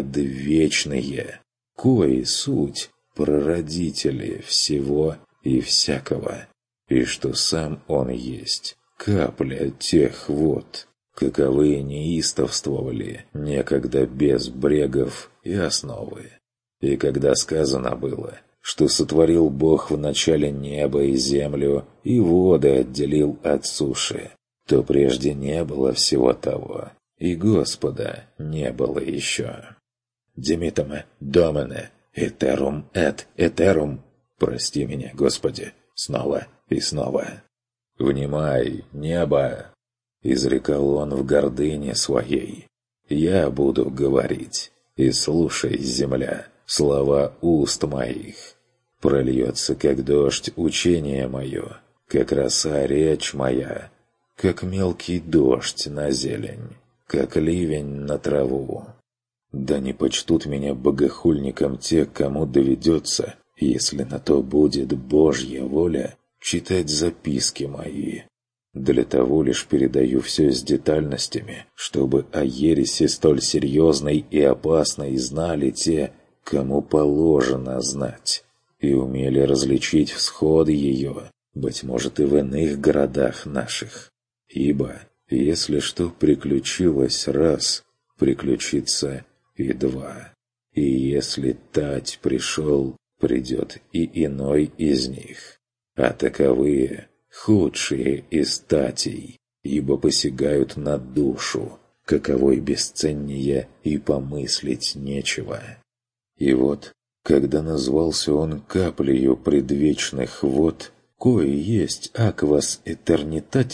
предвечные, кои суть прародители всего и всякого, и что сам он есть капля тех вод, каковы неистовствовали некогда без брегов и основы. И когда сказано было, что сотворил Бог в начале небо и землю, и воды отделил от суши, то прежде не было всего того, и Господа не было еще. «Демитаме домене, этерум эт этерум». «Прости меня, Господи», снова и снова. «Внимай, небо!» — изрекал он в гордыне своей. «Я буду говорить, и слушай, земля, слова уст моих. Прольется, как дождь, учение мое, как роса речь моя, как мелкий дождь на зелень, как ливень на траву. Да не почтут меня богохульником те, кому доведется, если на то будет Божья воля, читать записки мои. Для того лишь передаю все с детальностями, чтобы о ереси столь серьезной и опасной знали те, кому положено знать, и умели различить всходы ее, быть может, и в иных городах наших. Ибо, если что приключилось раз, приключится и два. И если тать пришел, придет и иной из них. А таковые худшие из татей, ибо посягают на душу, каковой бесценнее и помыслить нечего. И вот, когда назвался он каплею предвечных вод, кое есть аквас этернитатис,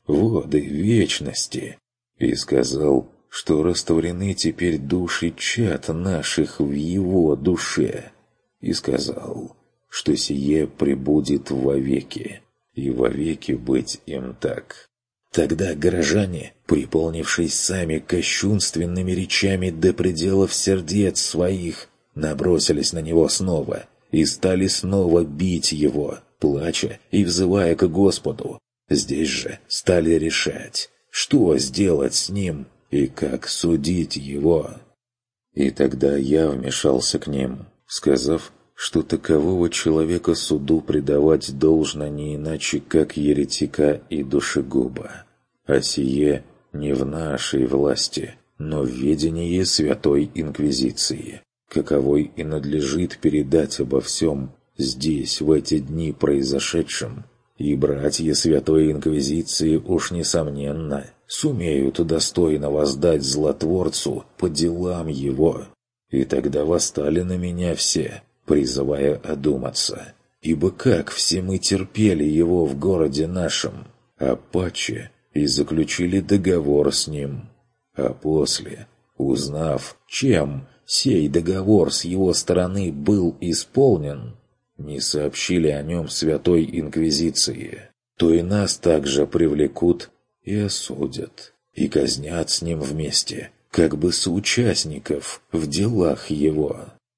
воды вечности, и сказал, что растворены теперь души чад наших в его душе, и сказал, что сие пребудет вовеки, и вовеки быть им так. Тогда горожане, приполнившись сами кощунственными речами до пределов сердец своих, набросились на него снова и стали снова бить его, плача и взывая к Господу. Здесь же стали решать, что сделать с ним и как судить его. И тогда я вмешался к ним, сказав, что такового человека суду предавать должно не иначе, как еретика и душегуба. А сие не в нашей власти, но в ведении Святой Инквизиции, каковой и надлежит передать обо всем здесь, в эти дни произошедшем, и братья Святой Инквизиции уж несомненно сумеют достойно воздать злотворцу по делам его. И тогда восстали на меня все, призывая одуматься, ибо как все мы терпели его в городе нашем, а паче и заключили договор с ним, а после, узнав, чем сей договор с его стороны был исполнен, не сообщили о нем Святой Инквизиции, то и нас также привлекут и осудят, и казнят с ним вместе, как бы соучастников в делах его.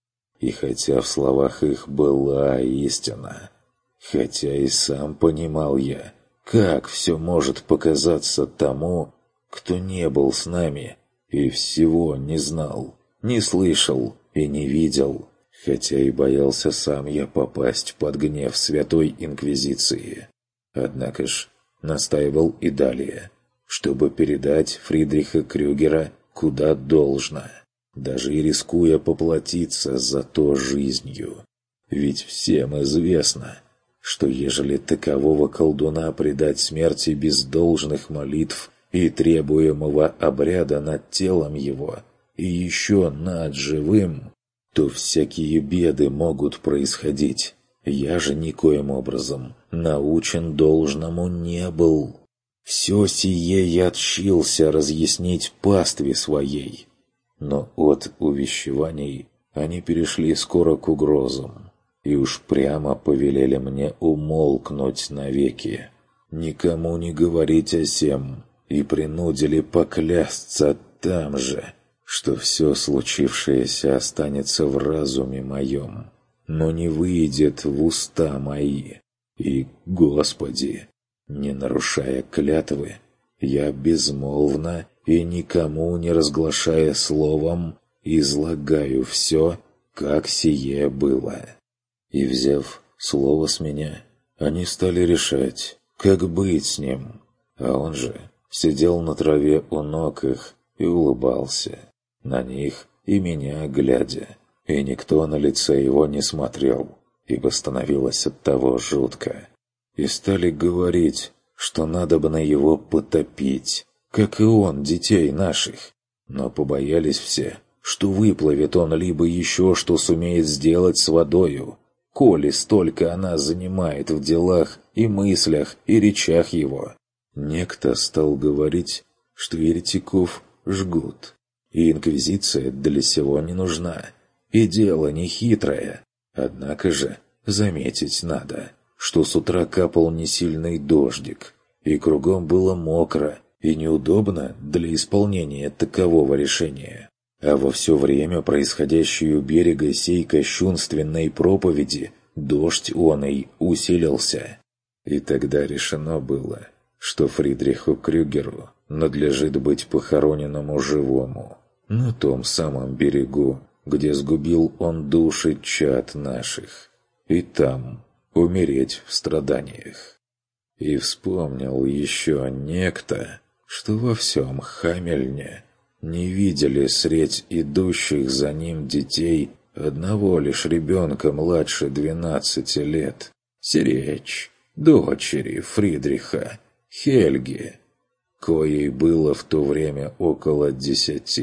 И хотя в словах их была истина, хотя и сам понимал я, как все может показаться тому, кто не был с нами и всего не знал, не слышал и не видел, хотя и боялся сам я попасть под гнев Святой Инквизиции. Однако ж настаивал и далее, чтобы передать Фридриха Крюгера куда должно, даже и рискуя поплатиться за то жизнью. Ведь всем известно, что ежели такового колдуна предать смерти без должных молитв и требуемого обряда над телом его, и еще над живым, то всякие беды могут происходить. Я же никоим образом научен должному не был. Все сие я тщился разъяснить пастве своей. Но от увещеваний они перешли скоро к угрозам, и уж прямо повелели мне умолкнуть навеки, никому не говорить о сем, и принудили поклясться там же, что все случившееся останется в разуме моем, но не выйдет в уста мои. И, Господи, не нарушая клятвы, я безмолвно и никому не разглашая словом излагаю все, как сие было. И, взяв слово с меня, они стали решать, как быть с ним, а он же сидел на траве у ног их и улыбался, на них и меня глядя, и никто на лице его не смотрел, ибо становилось от того жутко. И стали говорить, что надобно его потопить, как и он детей наших, но побоялись все, что выплывет он либо еще что сумеет сделать с водою, коли столько она занимает в делах и мыслях и речах его. Некто стал говорить, что еретиков жгут, и инквизиция для сего не нужна, и дело не хитрое. Однако же заметить надо, что с утра капал несильный дождик, и кругом было мокро и неудобно для исполнения такового решения. А во все время происходящей у берега сей кощунственной проповеди дождь оный усилился. И тогда решено было, что Фридриху Крюгеру надлежит быть похороненному живому на том самом берегу, где сгубил он души чад наших, и там умереть в страданиях. И вспомнил еще некто, что во всем Хамельне не видели средь идущих за ним детей одного лишь ребенка младше 12 лет, сиречь дочери Фридриха, Хельги, коей было в то время около 10.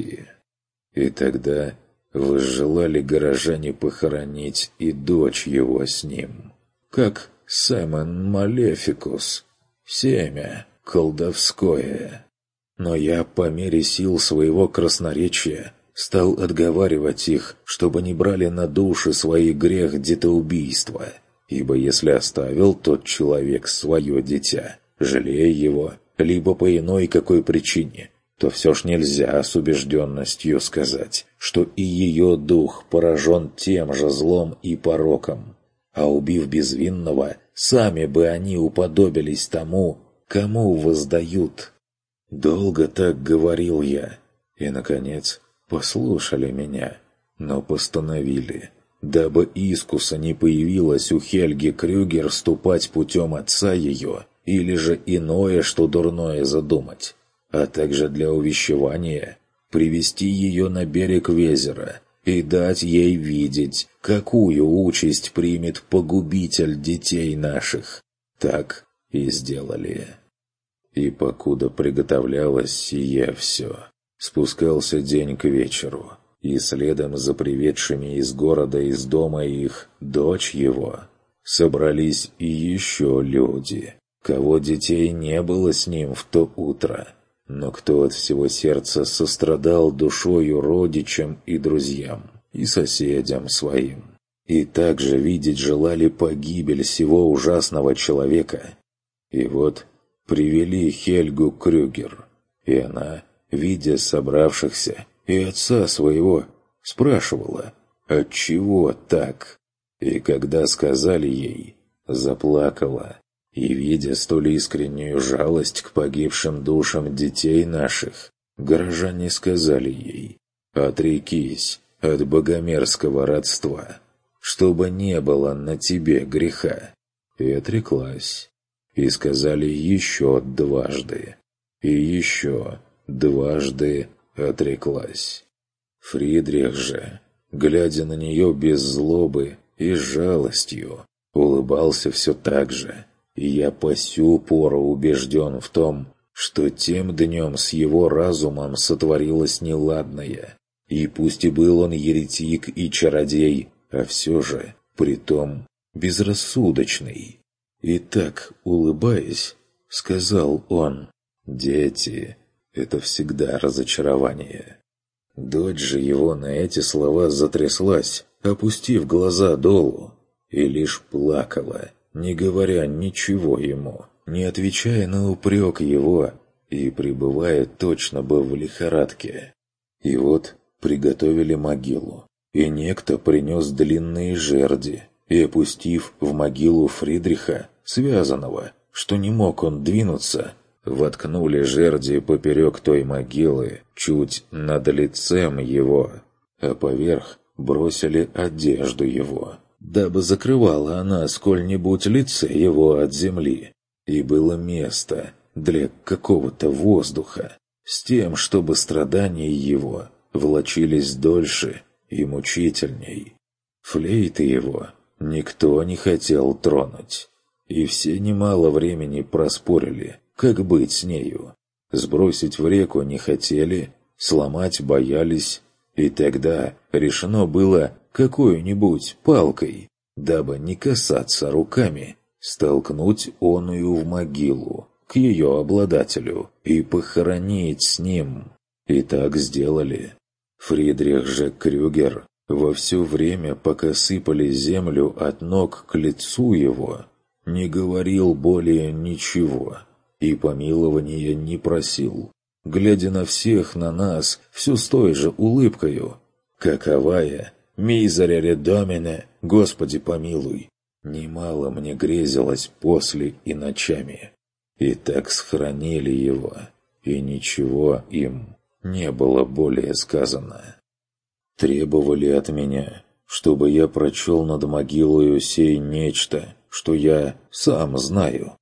И тогда возжелали горожане похоронить и дочь его с ним, как Саймон Малефикус, семя, колдовское. Но я по мере сил своего красноречия стал отговаривать их, чтобы не брали на души свои грех детоубийства, ибо если оставил тот человек свое дитя, жалея его, либо по иной какой причине, то все ж нельзя с убежденностью сказать, что и ее дух поражен тем же злом и пороком, а убив безвинного, сами бы они уподобились тому, кому воздают. Долго так говорил я, и, наконец, послушали меня, но постановили, дабы искуса не появилось у Хельги Крюгер ступать путем отца ее, или же иное, что дурное задумать, а также для увещевания привести ее на берег Везера и дать ей видеть, какую участь примет погубитель детей наших. Так и сделали. И покуда приготовлялось сие все, спускался день к вечеру, и следом за приведшими из города из дома их дочь его собрались и еще люди, кого детей не было с ним в то утро, но кто от всего сердца сострадал душою родичам и друзьям, и соседям своим, и также видеть желали погибель сего ужасного человека. И вот привели Хельгу Крюгер, и она, видя собравшихся и отца своего, спрашивала, отчего так, и когда сказали ей, заплакала, и, видя столь искреннюю жалость к погибшим душам детей наших, горожане сказали ей, отрекись от богомерзкого родства, чтобы не было на тебе греха, и отреклась. И сказали еще дважды, и еще дважды отреклась. Фридрих же, глядя на нее без злобы и с жалостью, улыбался все так же, и я по сю пору убежден в том, что тем днем с его разумом сотворилось неладное, и пусть и был он еретик и чародей, а все же, притом, безрассудочный. И так, улыбаясь, сказал он, «Дети — это всегда разочарование». Дочь же его на эти слова затряслась, опустив глаза долу, и лишь плакала, не говоря ничего ему, не отвечая на упрек его, и пребывая точно бы в лихорадке. И вот приготовили могилу, и некто принес длинные жерди, и, опустив в могилу Фридриха, связанного, что не мог он двинуться, воткнули жерди поперек той могилы, чуть над лицем его, а поверх бросили одежду его, дабы закрывала она сколь-нибудь лице его от земли, и было место для какого-то воздуха, с тем, чтобы страдания его влачились дольше и мучительней. Флейты его никто не хотел тронуть, и все немало времени проспорили, как быть с нею. Сбросить в реку не хотели, сломать боялись, и тогда решено было какой-нибудь палкой, дабы не касаться руками, столкнуть оную в могилу к ее обладателю и похоронить с ним. И так сделали. Фридрих же Крюгер во все время, пока сыпали землю от ног к лицу его, не говорил более ничего и помилования не просил, глядя на всех на нас все с той же улыбкою, каковая «Мизерере Домине, Господи помилуй!» немало мне грезилось после и ночами. И так схоронили его, и ничего им не было более сказано. Требовали от меня, чтобы я прочел над могилою сей нечто, что я сам знаю.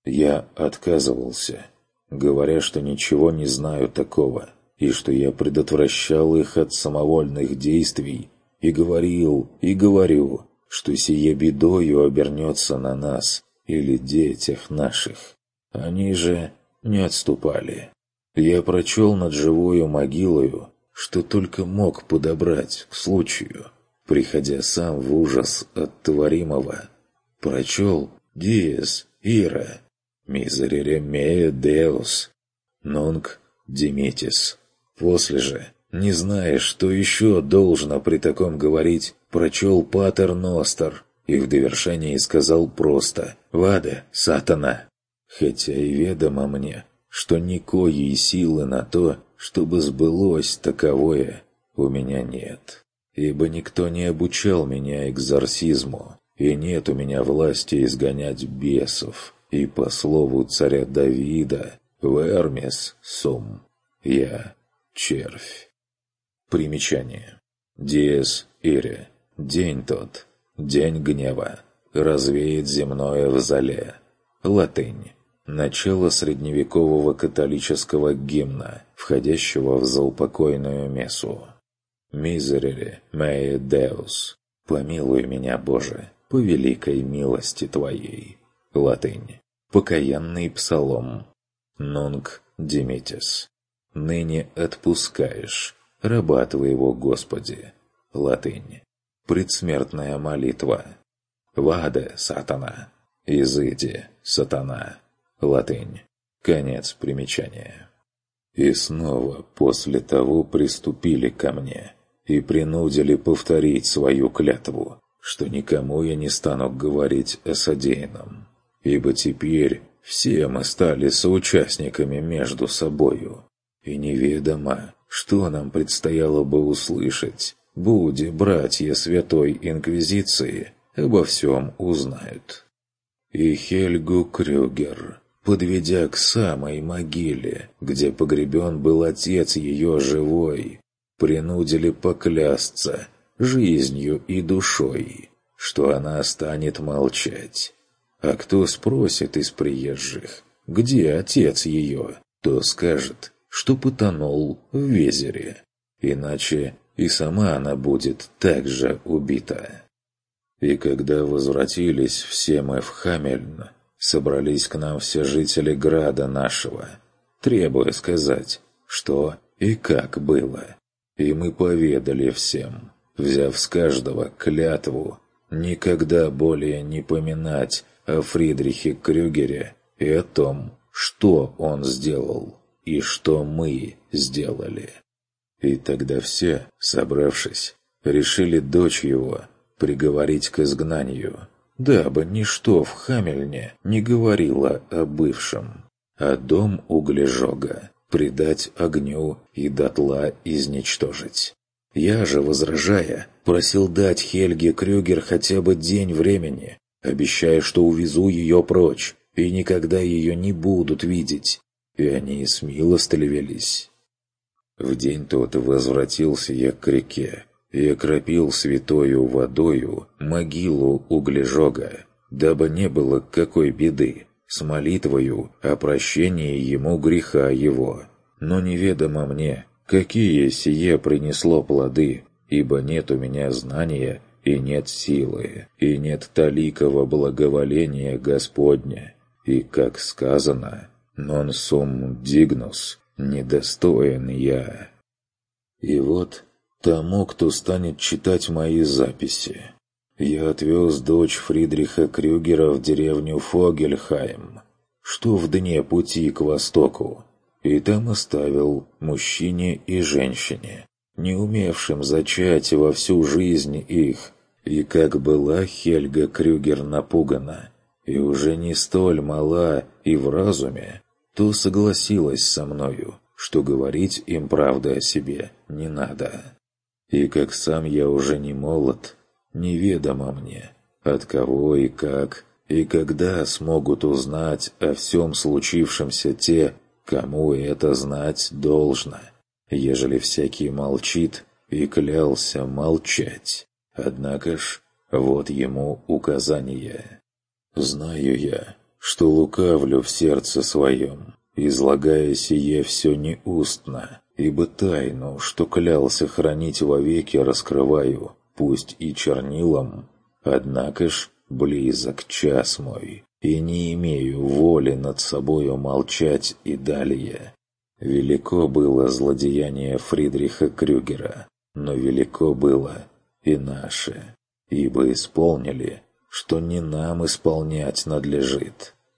Я отказывался, говоря, что ничего не знаю такого, и что я предотвращал их от самовольных действий, и говорил, и говорю, что сие бедою обернется на нас или детях наших. Они же не отступали. Я прочел над живою могилою, что только мог подобрать к случаю, приходя сам в ужас от творимого. Прочел «Диес Ира», «Miserere mea Deus, nunc dimittis». После же, не зная, что еще должно при таком говорить, прочел Патер Ностер и в довершении сказал просто «Ваде, сатана!». Хотя и ведомо мне, что никоей силы на то, чтобы сбылось таковое, у меня нет. Ибо никто не обучал меня экзорсизму, и нет у меня власти изгонять бесов. И по слову царя Давида «Вермис сум» – «Я червь». Примечание. Диес ире – день тот, день гнева, развеет земное в зале. Латынь. Начало средневекового католического гимна, входящего в заупокойную мессу. «Miserere mea Deus» – «Помилуй меня, Боже, по великой милости Твоей». Латынь. Покаянный псалом. «Nunc dimittis» – «Ныне отпускаешь, раба Твоего, Господи». Латынь. Предсмертная молитва. «Ваде, сатана» – «Изыди, сатана». Латынь. Конец примечания. И снова после того приступили ко мне и принудили повторить свою клятву, что никому я не стану говорить о содеянном, ибо теперь все мы стали соучастниками между собою, и неведомо, что нам предстояло бы услышать, буди братья Святой Инквизиции обо всем узнают. И Хельгу Крюгер, подведя к самой могиле, где погребен был отец ее живой, принудили поклясться жизнью и душой, что она станет молчать. А кто спросит из приезжих, где отец ее, то скажет, что потонул в Везере, иначе и сама она будет также убита. И когда возвратились все мы в Хамельн, собрались к нам все жители града нашего, требуя сказать, что и как было. И мы поведали всем, взяв с каждого клятву, никогда более не поминать о Фридрихе Крюгере и о том, что он сделал и что мы сделали. И тогда все, собравшись, решили дочь его приговорить к изгнанию, дабы ничто в Хамельне не говорило о бывшем, а дом углежога предать огню и дотла изничтожить. Я же, возражая, просил дать Хельге Крюгер хотя бы день времени, обещая, что увезу ее прочь, и никогда ее не будут видеть, и они смилостливились. В день тот возвратился я к реке, и окропил святою водою могилу углежога, дабы не было какой беды, с молитвою о прощении ему греха его. Но неведомо мне, какие сие принесло плоды, ибо нет у меня знания, и нет силы, и нет таликого благоволения Господня, и, как сказано, «Non sum dignus», недостоин я. И вот тому, кто станет читать мои записи, я отвез дочь Фридриха Крюгера в деревню Фогельхайм, что в дне пути к востоку, и там оставил мужчине и женщине, не умевшим зачать во всю жизнь их. И как была Хельга Крюгер напугана, и уже не столь мала и в разуме, то согласилась со мною, что говорить им правды о себе не надо. И как сам я уже не молод, неведомо мне, от кого и как, и когда смогут узнать о всем случившемся те, кому это знать должно, ежели всякий молчит и клялся молчать. Однако ж, вот ему указание. Знаю я, что лукавлю в сердце своем, излагая сие все неустно, ибо тайну, что клялся хранить вовеки, раскрываю, пусть и чернилом, однако ж близок час мой, и не имею воли над собою молчать и далее. Велико было злодеяние Фридриха Крюгера, но велико было и наше, ибо исполнили, что не нам исполнять надлежит.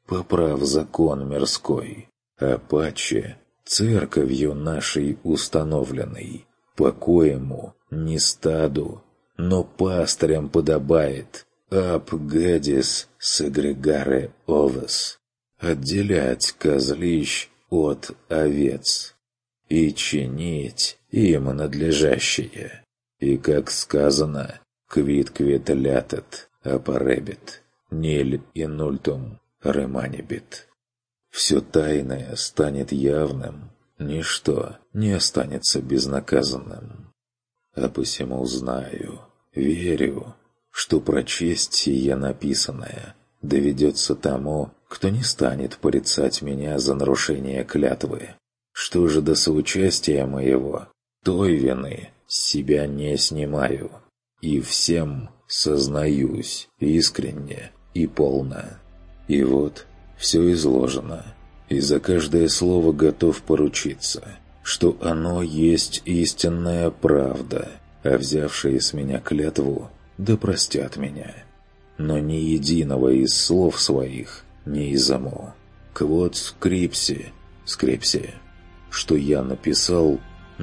поправ закон мирской, а паче церковью нашей установленной, покоему не стаду, но пастырям подобает, ап гадис сегрегаре овес, отделять козлищ от овец и чинить им надлежащее. И, как сказано, квит лятет, апаребит, ниль инультум реманибит. Все тайное станет явным, ничто не останется безнаказанным. А посему знаю, верю, что прочесть сие написанное доведется тому, кто не станет порицать меня за нарушение клятвы. Что же до соучастия моего, той вины с себя не снимаю, и всем сознаюсь искренне и полно. И вот все изложено, и за каждое слово готов поручиться, что оно есть истинная правда, а взявшие с меня клятву да простят меня. Но ни единого из слов своих не изому. Квот скрипси, что я написал.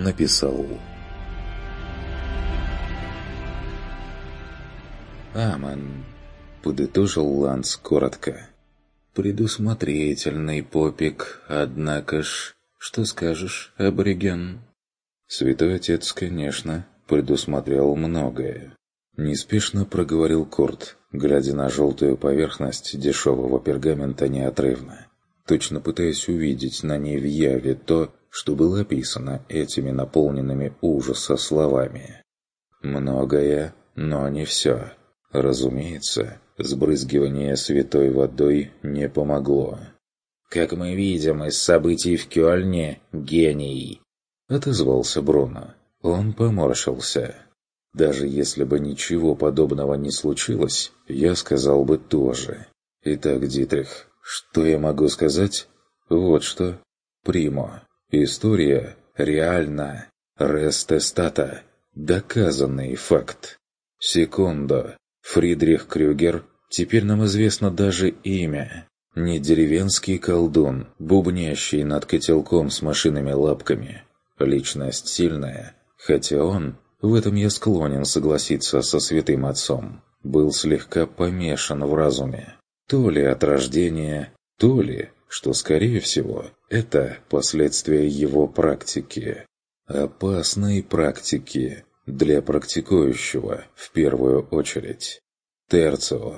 «Амен», — подытожил Ланс коротко. «Предусмотрительный попик, однако ж. Что скажешь, абориген?» «Святой отец, конечно, предусмотрел многое», — неспешно проговорил Курт, глядя на желтую поверхность дешевого пергамента неотрывно, точно пытаясь увидеть на ней в яве то, что было описано этими наполненными ужаса словами. «Многое, но не все. Разумеется, сбрызгивание святой водой не помогло». «Как мы видим из событий в Кёльне, гений!» — отозвался Бруно. Он поморщился. «Даже если бы ничего подобного не случилось, я сказал бы тоже. Итак, Дитрих, что я могу сказать? Вот что. Примо. История реальна. Рестестата. Доказанный факт. Секундо. Фридрих Крюгер. Теперь нам известно даже имя. Не деревенский колдун, бубнящий над котелком с машинными лапками. Личность сильная, хотя он, в этом я склонен согласиться со святым отцом, был слегка помешан в разуме. То ли от рождения, то ли, что скорее всего, это последствия его практики. Опасной практики для практикующего в первую очередь. Терцио.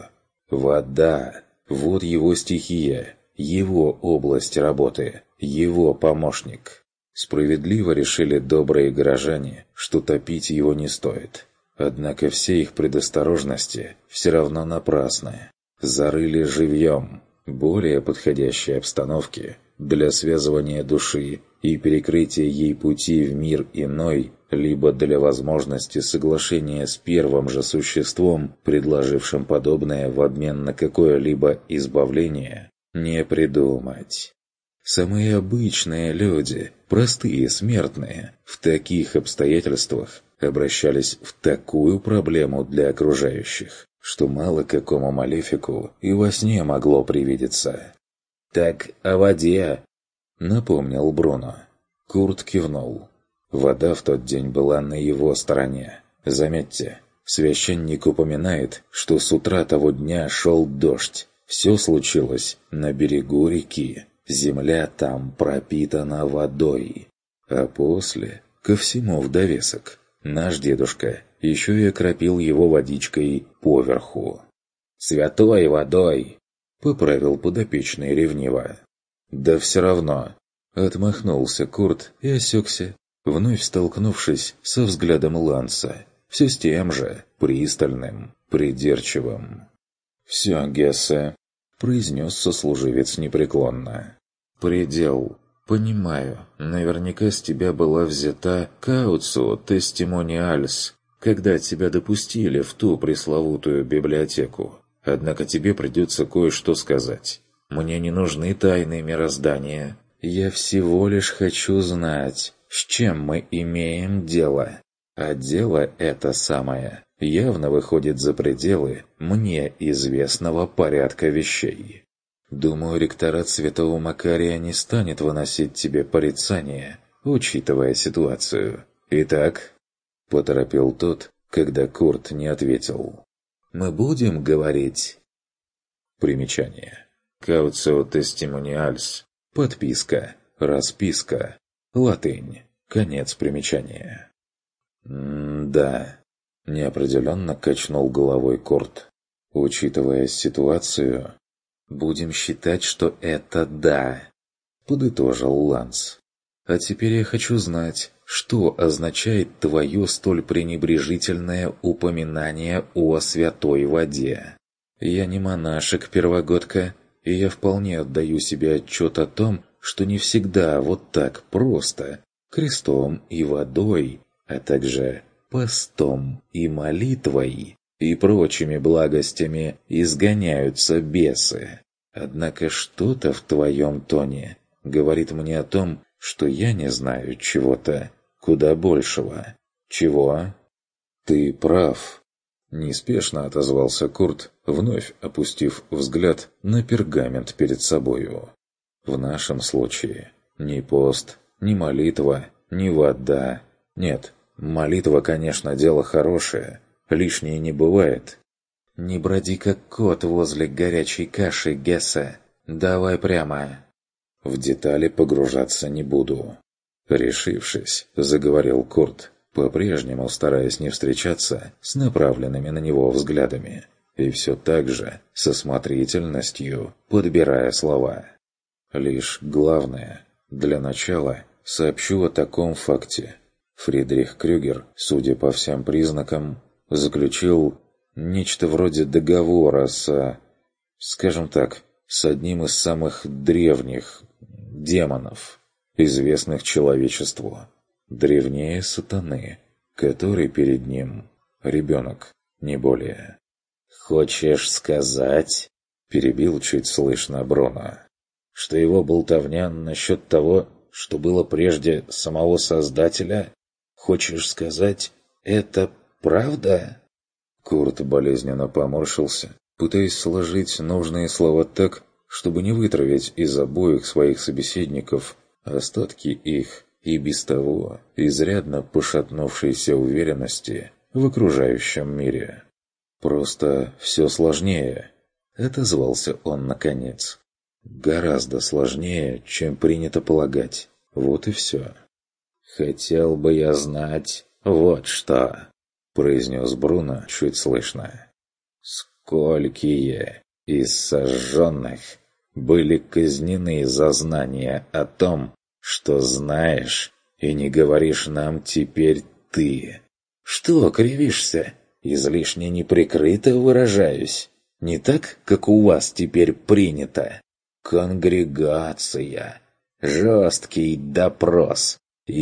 Вода. Вот его стихия, его область работы, его помощник. Справедливо решили добрые горожане, что топить его не стоит. Однако все их предосторожности все равно напрасны. Зарыли живьем. Более подходящей обстановки для связывания души и перекрытия ей пути в мир иной, либо для возможности соглашения с первым же существом, предложившим подобное в обмен на какое-либо избавление, не придумать. Самые обычные люди, простые смертные, в таких обстоятельствах обращались в такую проблему для окружающих, что мало какому малефику и во сне могло привидеться. «Так о воде», — напомнил Бруно. Курт кивнул. Вода в тот день была на его стороне. Заметьте, священник упоминает, что с утра того дня шел дождь. Все случилось на берегу реки. Земля там пропитана водой. А после, ко всему в довесок, наш дедушка еще и окропил его водичкой поверху. «Святой водой», — поправил подопечный ревниво. «Да все равно», — отмахнулся Курт и осекся, вновь столкнувшись со взглядом Ланса, все с тем же, пристальным, придирчивым. «Все, Гессе», — произнес сослуживец непреклонно. «Предел. Понимаю, наверняка с тебя была взята кауцио тестимониальс, когда тебя допустили в ту пресловутую библиотеку. Однако тебе придется кое-что сказать. Мне не нужны тайны мироздания. Я всего лишь хочу знать, с чем мы имеем дело. А дело это самое явно выходит за пределы мне известного порядка вещей. Думаю, ректорат Святого Макария не станет выносить тебе порицания, учитывая ситуацию. Итак, поторопил тот, когда Курт не ответил. Мы будем говорить. Примечание. Кауцио тестимониальс. Подписка. Расписка. Латынь. Конец примечания. Да. Неопределенно качнул головой Курт. Учитывая ситуацию, будем считать, что это да. Подытожил Ланс. А теперь я хочу знать, что означает твое столь пренебрежительное упоминание о святой воде. Я не монашек-первогодка, и я вполне отдаю себе отчет о том, что не всегда вот так просто, крестом и водой, а также постом и молитвой и прочими благостями изгоняются бесы. Однако что-то в твоем тоне говорит мне о том, что я не знаю чего-то куда большего. Чего? Ты прав. Неспешно отозвался Курт, вновь опустив взгляд на пергамент перед собою. В нашем случае ни пост, ни молитва, ни вода. Нет, молитва, конечно, дело хорошее, лишней не бывает. Не броди как кот возле горячей каши, Гессе. Давай прямо. В детали погружаться не буду. Решившись, заговорил Курт, по-прежнему стараясь не встречаться с направленными на него взглядами, и все так же с осмотрительностью подбирая слова. Лишь главное, для начала сообщу о таком факте. Фридрих Крюгер, судя по всем признакам, заключил нечто вроде договора скажем так, с одним из самых древних демонов, известных человечеству. Древнее сатаны, который перед ним ребенок, не более. «Хочешь сказать?» – перебил чуть слышно Бруно. «Что его болтовня насчет того, что было прежде самого Создателя? Хочешь сказать, это правда?» Курт болезненно поморщился, пытаясь сложить нужные слова так, чтобы не вытравить из обоих своих собеседников остатки их и без того изрядно пошатнувшейся уверенности в окружающем мире. «Просто все сложнее», — отозвался он наконец. «Гораздо сложнее, чем принято полагать. Вот и все». «Хотел бы я знать вот что», — произнес Бруно чуть слышно. «Сколькие из сожженных были казнены за знание о том, что знаешь, и не говоришь нам теперь ты? Что кривишься? Излишне неприкрыто выражаюсь. Не так, как у вас теперь принято. Конгрегация, жесткий допрос,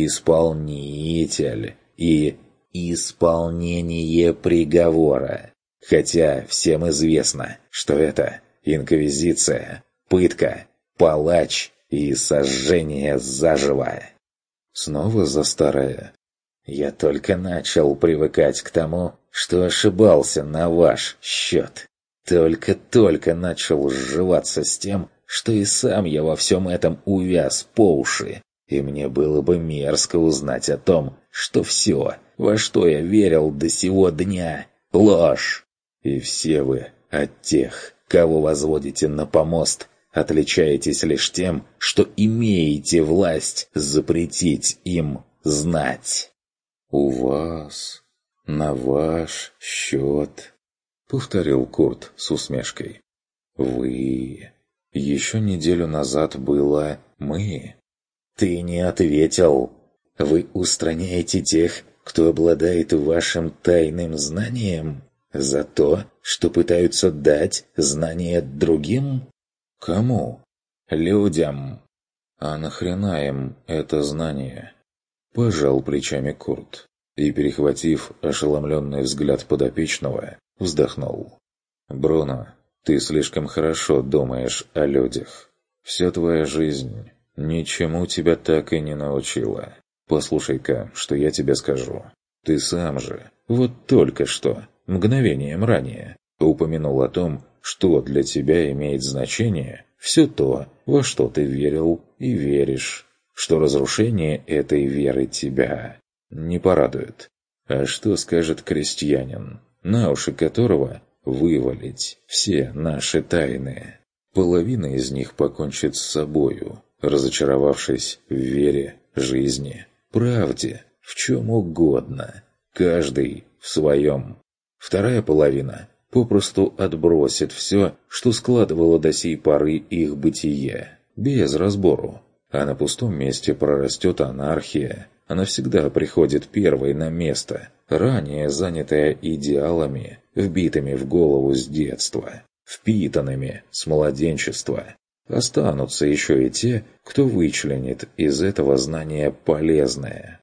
исполнитель и исполнение приговора. Хотя всем известно, что это инквизиция, пытка, палач и сожжение заживо. Снова за старое. Я только начал привыкать к тому, что ошибался на ваш счет. Только-только начал сживаться с тем, что и сам я во всем этом увяз по уши. И мне было бы мерзко узнать о том, что все, во что я верил до сего дня, ложь. И все вы от тех, кого возводите на помост, отличаетесь лишь тем, что имеете власть запретить им знать. «У вас, на ваш счет», — повторил Курт с усмешкой. «Вы. Еще неделю назад было мы». «Ты не ответил. Вы устраняете тех, кто обладает вашим тайным знанием, за то, что пытаются дать знания другим?» «Кому?» «Людям». «А нахрена им это знание?» Пожал плечами Курт и, перехватив ошеломленный взгляд подопечного, вздохнул. «Бруно, ты слишком хорошо думаешь о людях. Вся твоя жизнь ничему тебя так и не научила. Послушай-ка, что я тебе скажу. Ты сам же, вот только что, мгновением ранее, упомянул о том, что для тебя имеет значение все то, во что ты верил и веришь, что разрушение этой веры тебя не порадует. А что скажет крестьянин, на уши которого вывалить все наши тайны? Половина из них покончит с собою, разочаровавшись в вере, жизни, правде, в чем угодно, каждый в своем. Вторая половина попросту отбросит все, что складывало до сей поры их бытие, без разбору. А на пустом месте прорастет анархия. Она всегда приходит первой на место, ранее занятая идеалами, вбитыми в голову с детства, впитанными с младенчества. Останутся еще и те, кто вычленит из этого знания полезное.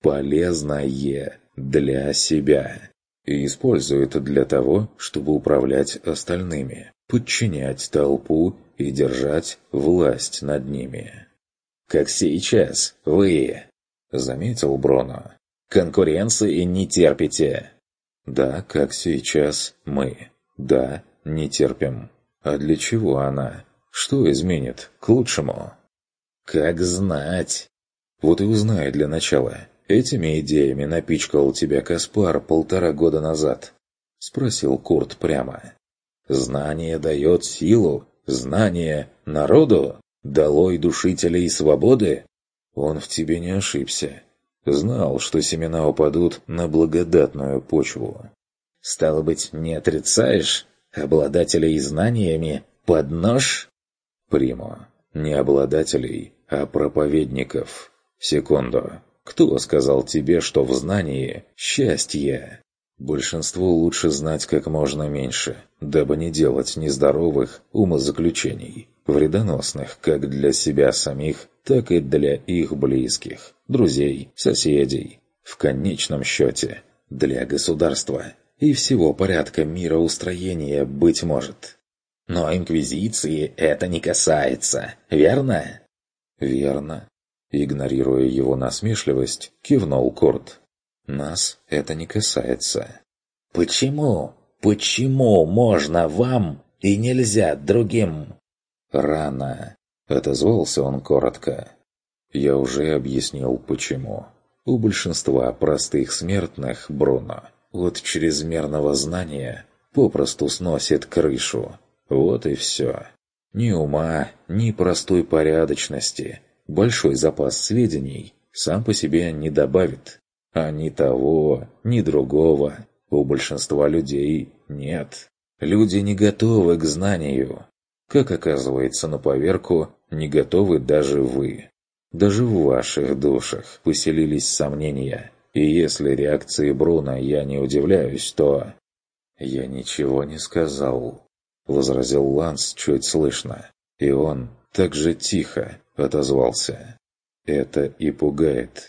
Полезное для себя. И использует для того, чтобы управлять остальными, подчинять толпу и держать власть над ними. «Как сейчас, вы», — заметил Бруно, — «конкуренции не терпите». «Да, как сейчас мы. Да, не терпим. А для чего она? Что изменит к лучшему?» «Как знать». «Вот и узнай для начала. Этими идеями напичкал тебя Каспар 1,5 года назад?» — спросил Курт прямо. «Знание дает силу, знание народу, долой душителей свободы». Он в тебе не ошибся. Знал, что семена упадут на благодатную почву. «Стало быть, не отрицаешь? Обладателей знаниями под нож?» «Примо. Не обладателей, а проповедников. Секунду. Кто сказал тебе, что в знании счастье? Большинству лучше знать как можно меньше, дабы не делать нездоровых умозаключений, вредоносных как для себя самих, так и для их близких, друзей, соседей. В конечном счете, для государства и всего порядка мироустроения, быть может. Но инквизиции это не касается, верно? Верно. Игнорируя его насмешливость, кивнул Курт. Нас это не касается. Почему? Почему можно вам и нельзя другим? Рано. Отозвался он коротко. Я уже объяснил, почему. У большинства простых смертных, Бруно, от чрезмерного знания попросту сносит крышу. Вот и все. Ни ума, ни простой порядочности. Большой запас сведений сам по себе не добавит. А ни того, ни другого у большинства людей нет. Люди не готовы к знанию. Как оказывается на поверку, не готовы даже вы. Даже в ваших душах поселились сомнения. И если реакции Бруно я не удивляюсь, то... «Я ничего не сказал», — возразил Ланс чуть слышно. И он так же тихо отозвался. «Это и пугает.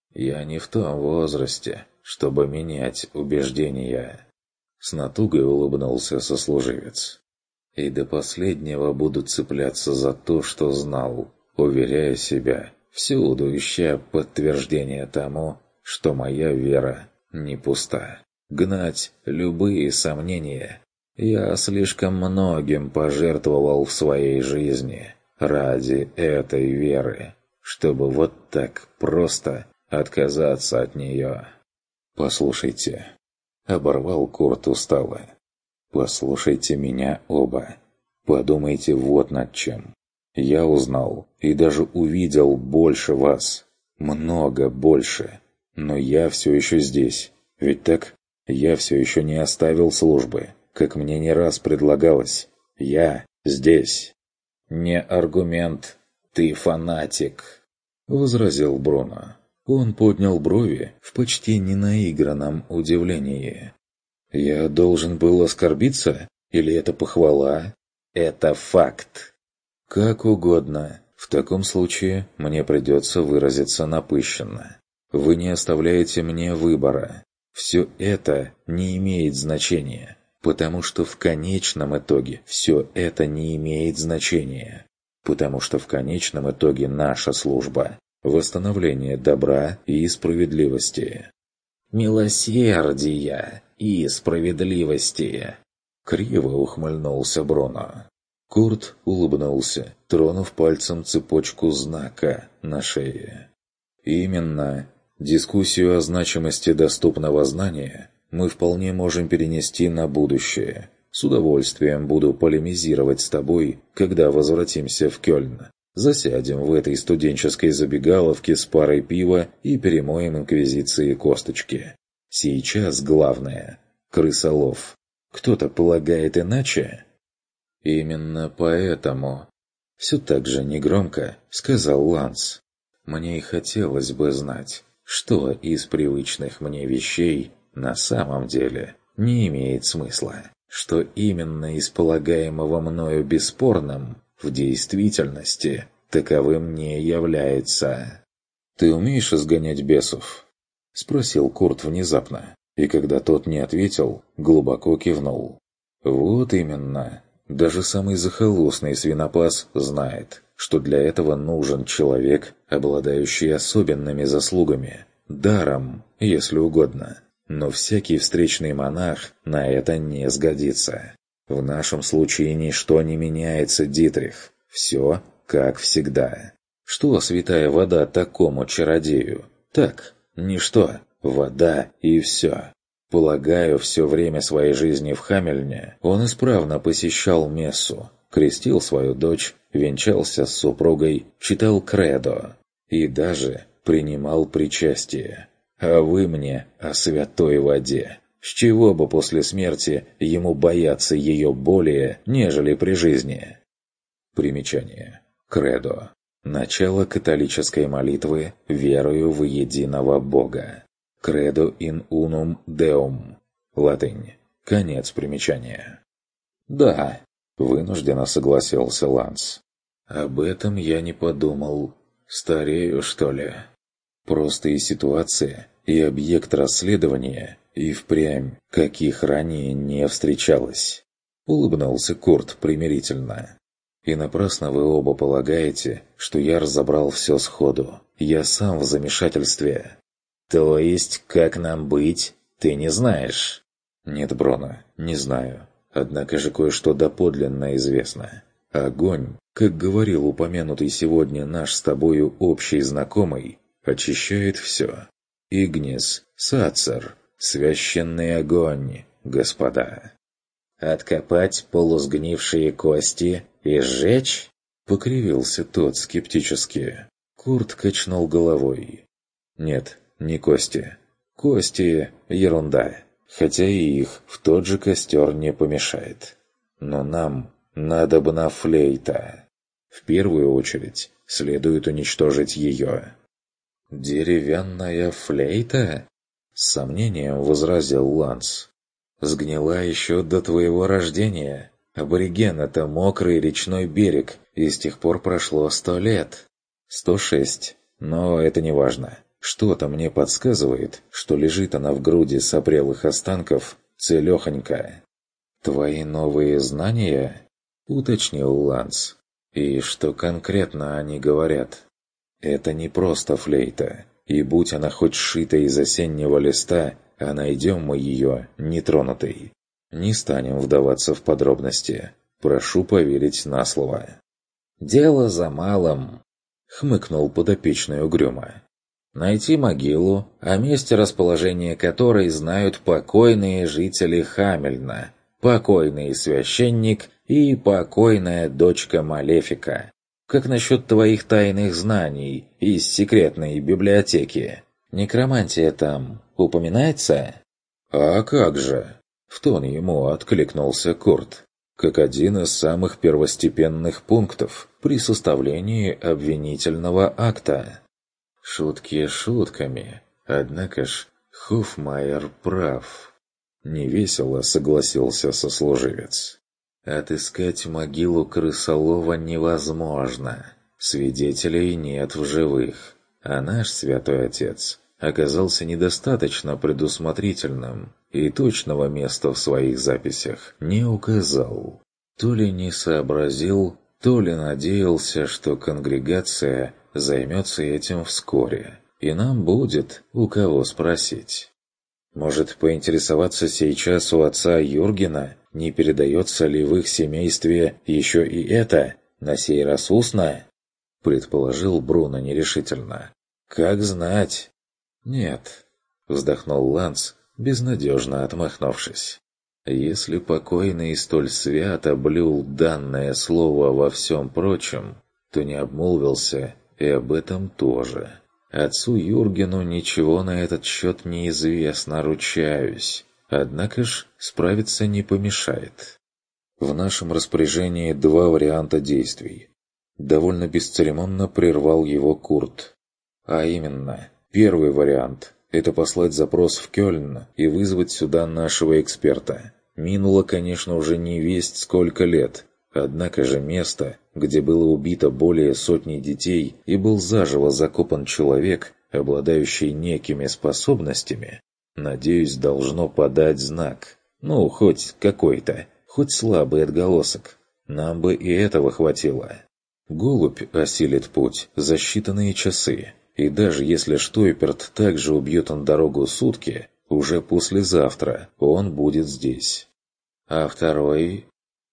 Я не в том возрасте, чтобы менять убеждения». С натугой улыбнулся сослуживец. «И до последнего буду цепляться за то, что знал, уверяя себя, всюду ища подтверждение тому, что моя вера не пуста. Гнать любые сомнения. Я слишком многим пожертвовал в своей жизни ради этой веры, чтобы вот так просто отказаться от нее». «Послушайте», — оборвал Курт устало. «Послушайте меня оба. Подумайте вот над чем. Я узнал и даже увидел больше вас. Много больше. Но я все еще здесь. Ведь так? Я все еще не оставил службы, как мне не раз предлагалось. Я здесь». «Не аргумент. Ты фанатик», — возразил Бруно. Он поднял брови в почти ненаигранном удивлении. «Я должен был оскорбиться? Или это похвала?» «Это факт». «Как угодно. В таком случае мне придется выразиться напыщенно. Вы не оставляете мне выбора. Все это не имеет значения, потому что в конечном итоге все это не имеет значения. Потому что в конечном итоге наша служба – восстановление добра и справедливости». «Милосердия и справедливости», — криво ухмыльнулся Бруно. Курт улыбнулся, тронув пальцем цепочку знака на шее. «Именно. Дискуссию о значимости доступного знания мы вполне можем перенести на будущее. С удовольствием буду полемизировать с тобой, когда возвратимся в Кёльн. Засядем в этой студенческой забегаловке с парой пива и перемоем инквизиции косточки. Сейчас главное – крысолов. Кто-то полагает иначе?» «Именно поэтому», — все так же негромко сказал Ланс, — «мне и хотелось бы знать, что из привычных мне вещей на самом деле не имеет смысла, что именно из полагаемого мною бесспорным в действительности таковым не является». «Ты умеешь изгонять бесов?» — спросил Курт внезапно, и когда тот не ответил, глубоко кивнул. «Вот именно. Даже самый захолустный свинопас знает, что для этого нужен человек, обладающий особенными заслугами, даром, если угодно. Но всякий встречный монах на это не сгодится. В нашем случае ничто не меняется, Дитрих. Все как всегда. Что святая вода такому чародею? Так, ничто. Вода и все. Полагаю, все время своей жизни в Хамельне он исправно посещал мессу, крестил свою дочь, венчался с супругой, читал кредо и даже принимал причастие. А вы мне о святой воде. С чего бы после смерти ему бояться ее более, нежели при жизни? Примечание. Кредо. Начало католической молитвы «Верую в единого Бога». «Credo in unum Deum» – латынь. Конец примечания. «Да», – вынужденно согласился Ланс. «Об этом я не подумал. Старею, что ли?» Просто и ситуация, и объект расследования, и впрямь, каких ранее не встречалось. Улыбнулся Курт примирительно. «И напрасно вы оба полагаете, что я разобрал все сходу. Я сам в замешательстве». «То есть, как нам быть, ты не знаешь?» «Нет, Броно, не знаю. Однако же кое-что доподлинно известно. Огонь, как говорил упомянутый сегодня наш с тобою общий знакомый, очищает все. Игнис, Сацер, священный огонь, господа». «Откопать полусгнившие кости и сжечь?» — покривился тот скептически. Курт качнул головой. «Нет, не кости. Кости – ерунда, хотя и их в тот же костер не помешает. Но нам надобна флейта. В первую очередь следует уничтожить ее». «Деревянная флейта?» – с сомнением возразил Ланс. «Сгнила еще до твоего рождения. Абориген – это мокрый речной берег, и с тех пор прошло 100 лет. 106, но это не важно. Что-то мне подсказывает, что лежит она в груди сопрелых останков целехонько». «Твои новые знания?» — уточнил Ланс. «И что конкретно они говорят?» «Это не просто флейта, и будь она хоть сшита из осеннего листа, а найдем мы ее нетронутой. Не станем вдаваться в подробности. Прошу поверить на слово». «Дело за малым», — хмыкнул подопечный угрюмо. «Найти могилу, о месте расположения которой знают покойные жители Хамельна, покойный священник и покойная дочка Малефика. Как насчет твоих тайных знаний из секретной библиотеки? Некромантия там упоминается?» «А как же?» — в тон ему откликнулся Курт. «Как один из самых первостепенных пунктов при составлении обвинительного акта». Шутки шутками, однако ж Хофмайер прав. Невесело согласился сослуживец. Отыскать могилу крысолова невозможно. Свидетелей нет в живых. А наш святой отец оказался недостаточно предусмотрительным и точного места в своих записях не указал. То ли не сообразил, то ли надеялся, что конгрегация займется этим вскоре, и нам будет у кого спросить. Может, поинтересоваться сейчас у отца Юргена, не передается ли в их семействе еще и это, на сей раз устно? Предположил Бруно нерешительно. Как знать? Нет, вздохнул Ланс, безнадежно отмахнувшись. Если покойный столь свято блюл данное слово во всем прочем, то не обмолвился и об этом тоже. Отцу Юргену ничего на этот счет неизвестно, ручаюсь. Однако ж справиться не помешает. В нашем распоряжении 2 варианта действий. Довольно бесцеремонно прервал его Курт. А именно, первый вариант – это послать запрос в Кёльн и вызвать сюда нашего эксперта. Минуло, конечно, уже не весть сколько лет, однако же место, где было убито более сотни детей и был заживо закопан человек, обладающий некими способностями, надеюсь, должно подать знак. Ну, хоть какой-то, хоть слабый отголосок. Нам бы и этого хватило. Голубь осилит путь за считанные часы, и даже если Штойперт также убьет на дорогу сутки, уже послезавтра он будет здесь. А второй,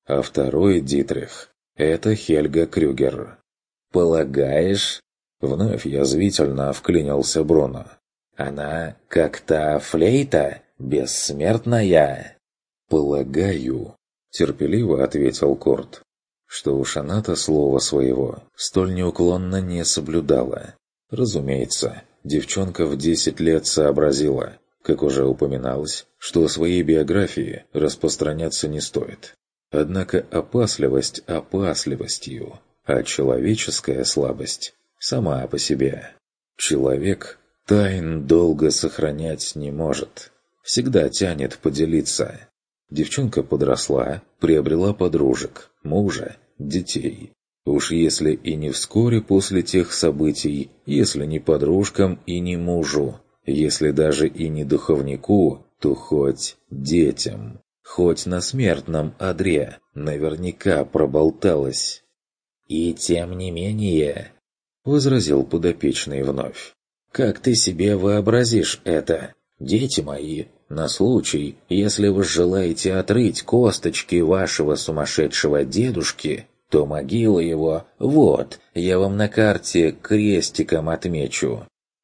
Дитрих, это Хельга Крюгер. «Полагаешь?» — вновь язвительно вклинился Бруно. «Она как та флейта, бессмертная?» «Полагаю», — терпеливо ответил Курт, что уж она-то слова своего столь неуклонно не соблюдала. Разумеется, девчонка в 10 лет сообразила, как уже упоминалось, что о своей биографии распространяться не стоит. Однако опасливость опасливостью, а человеческая слабость сама по себе. Человек тайн долго сохранять не может, всегда тянет поделиться. Девчонка подросла, приобрела подружек, мужа, детей. Уж если и не вскоре после тех событий, если не подружкам и не мужу, если даже и не духовнику, то хоть детям, хоть на смертном одре наверняка проболталась. «И тем не менее», — возразил подопечный вновь, — «как ты себе вообразишь это, дети мои, на случай, если вы желаете отрыть косточки вашего сумасшедшего дедушки, то могила его, вот, я вам на карте крестиком отмечу.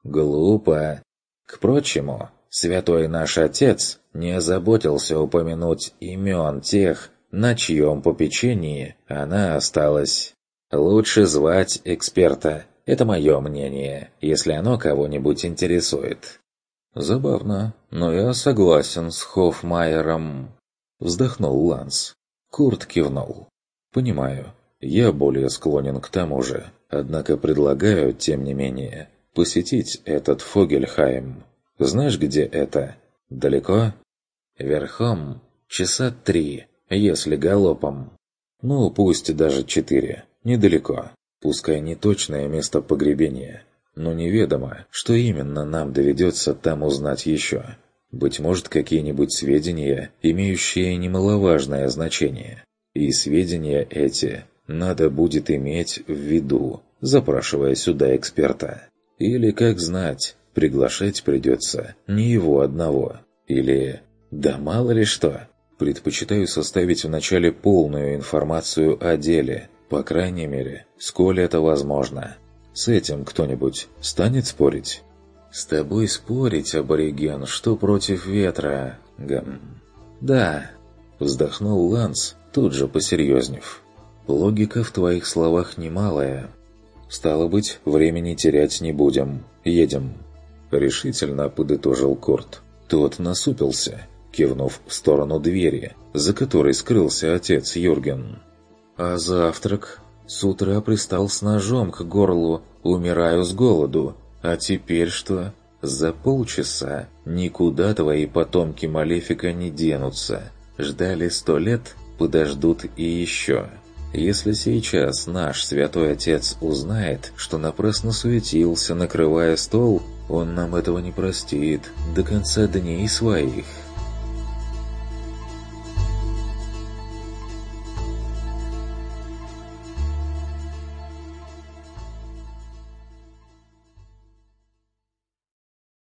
Глупо. К прочему, святой наш отец не озаботился упомянуть имен тех, на чьем попечении она осталась. Лучше звать эксперта. Это мое мнение, если оно кого-нибудь интересует». «Забавно, но я согласен с Хоффмайером», — вздохнул Ланс. Курт кивнул. «Понимаю, я более склонен к тому же, однако предлагаю, тем не менее, посетить этот Фогельхайм. Знаешь, где это? Далеко?» «Верхом 3 часа, если галопом. Ну, пусть даже 4, недалеко. Пускай не точное место погребения, но неведомо, что именно нам доведется там узнать еще. Быть может, какие-нибудь сведения, имеющие немаловажное значение. И сведения эти надо будет иметь в виду, запрашивая сюда эксперта. Или, как знать, приглашать придется не его одного. Или, да мало ли что. Предпочитаю составить вначале полную информацию о деле, по крайней мере, сколь это возможно. С этим кто-нибудь станет спорить? «С тобой спорить, абориген, что против ветра, «Да», — вздохнул Ланс, тут же посерьезнев. «Логика в твоих словах немалая. Стало быть, времени терять не будем. Едем». Решительно подытожил Курт. Тот насупился, кивнув в сторону двери, за которой скрылся отец Юрген. «А завтрак? С утра пристал с ножом к горлу, умираю с голоду. А теперь что? За полчаса никуда твои потомки Малефика не денутся. Ждали 100 лет, подождут и еще. Если сейчас наш святой отец узнает, что напрасно суетился, накрывая стол, он нам этого не простит до конца дней своих».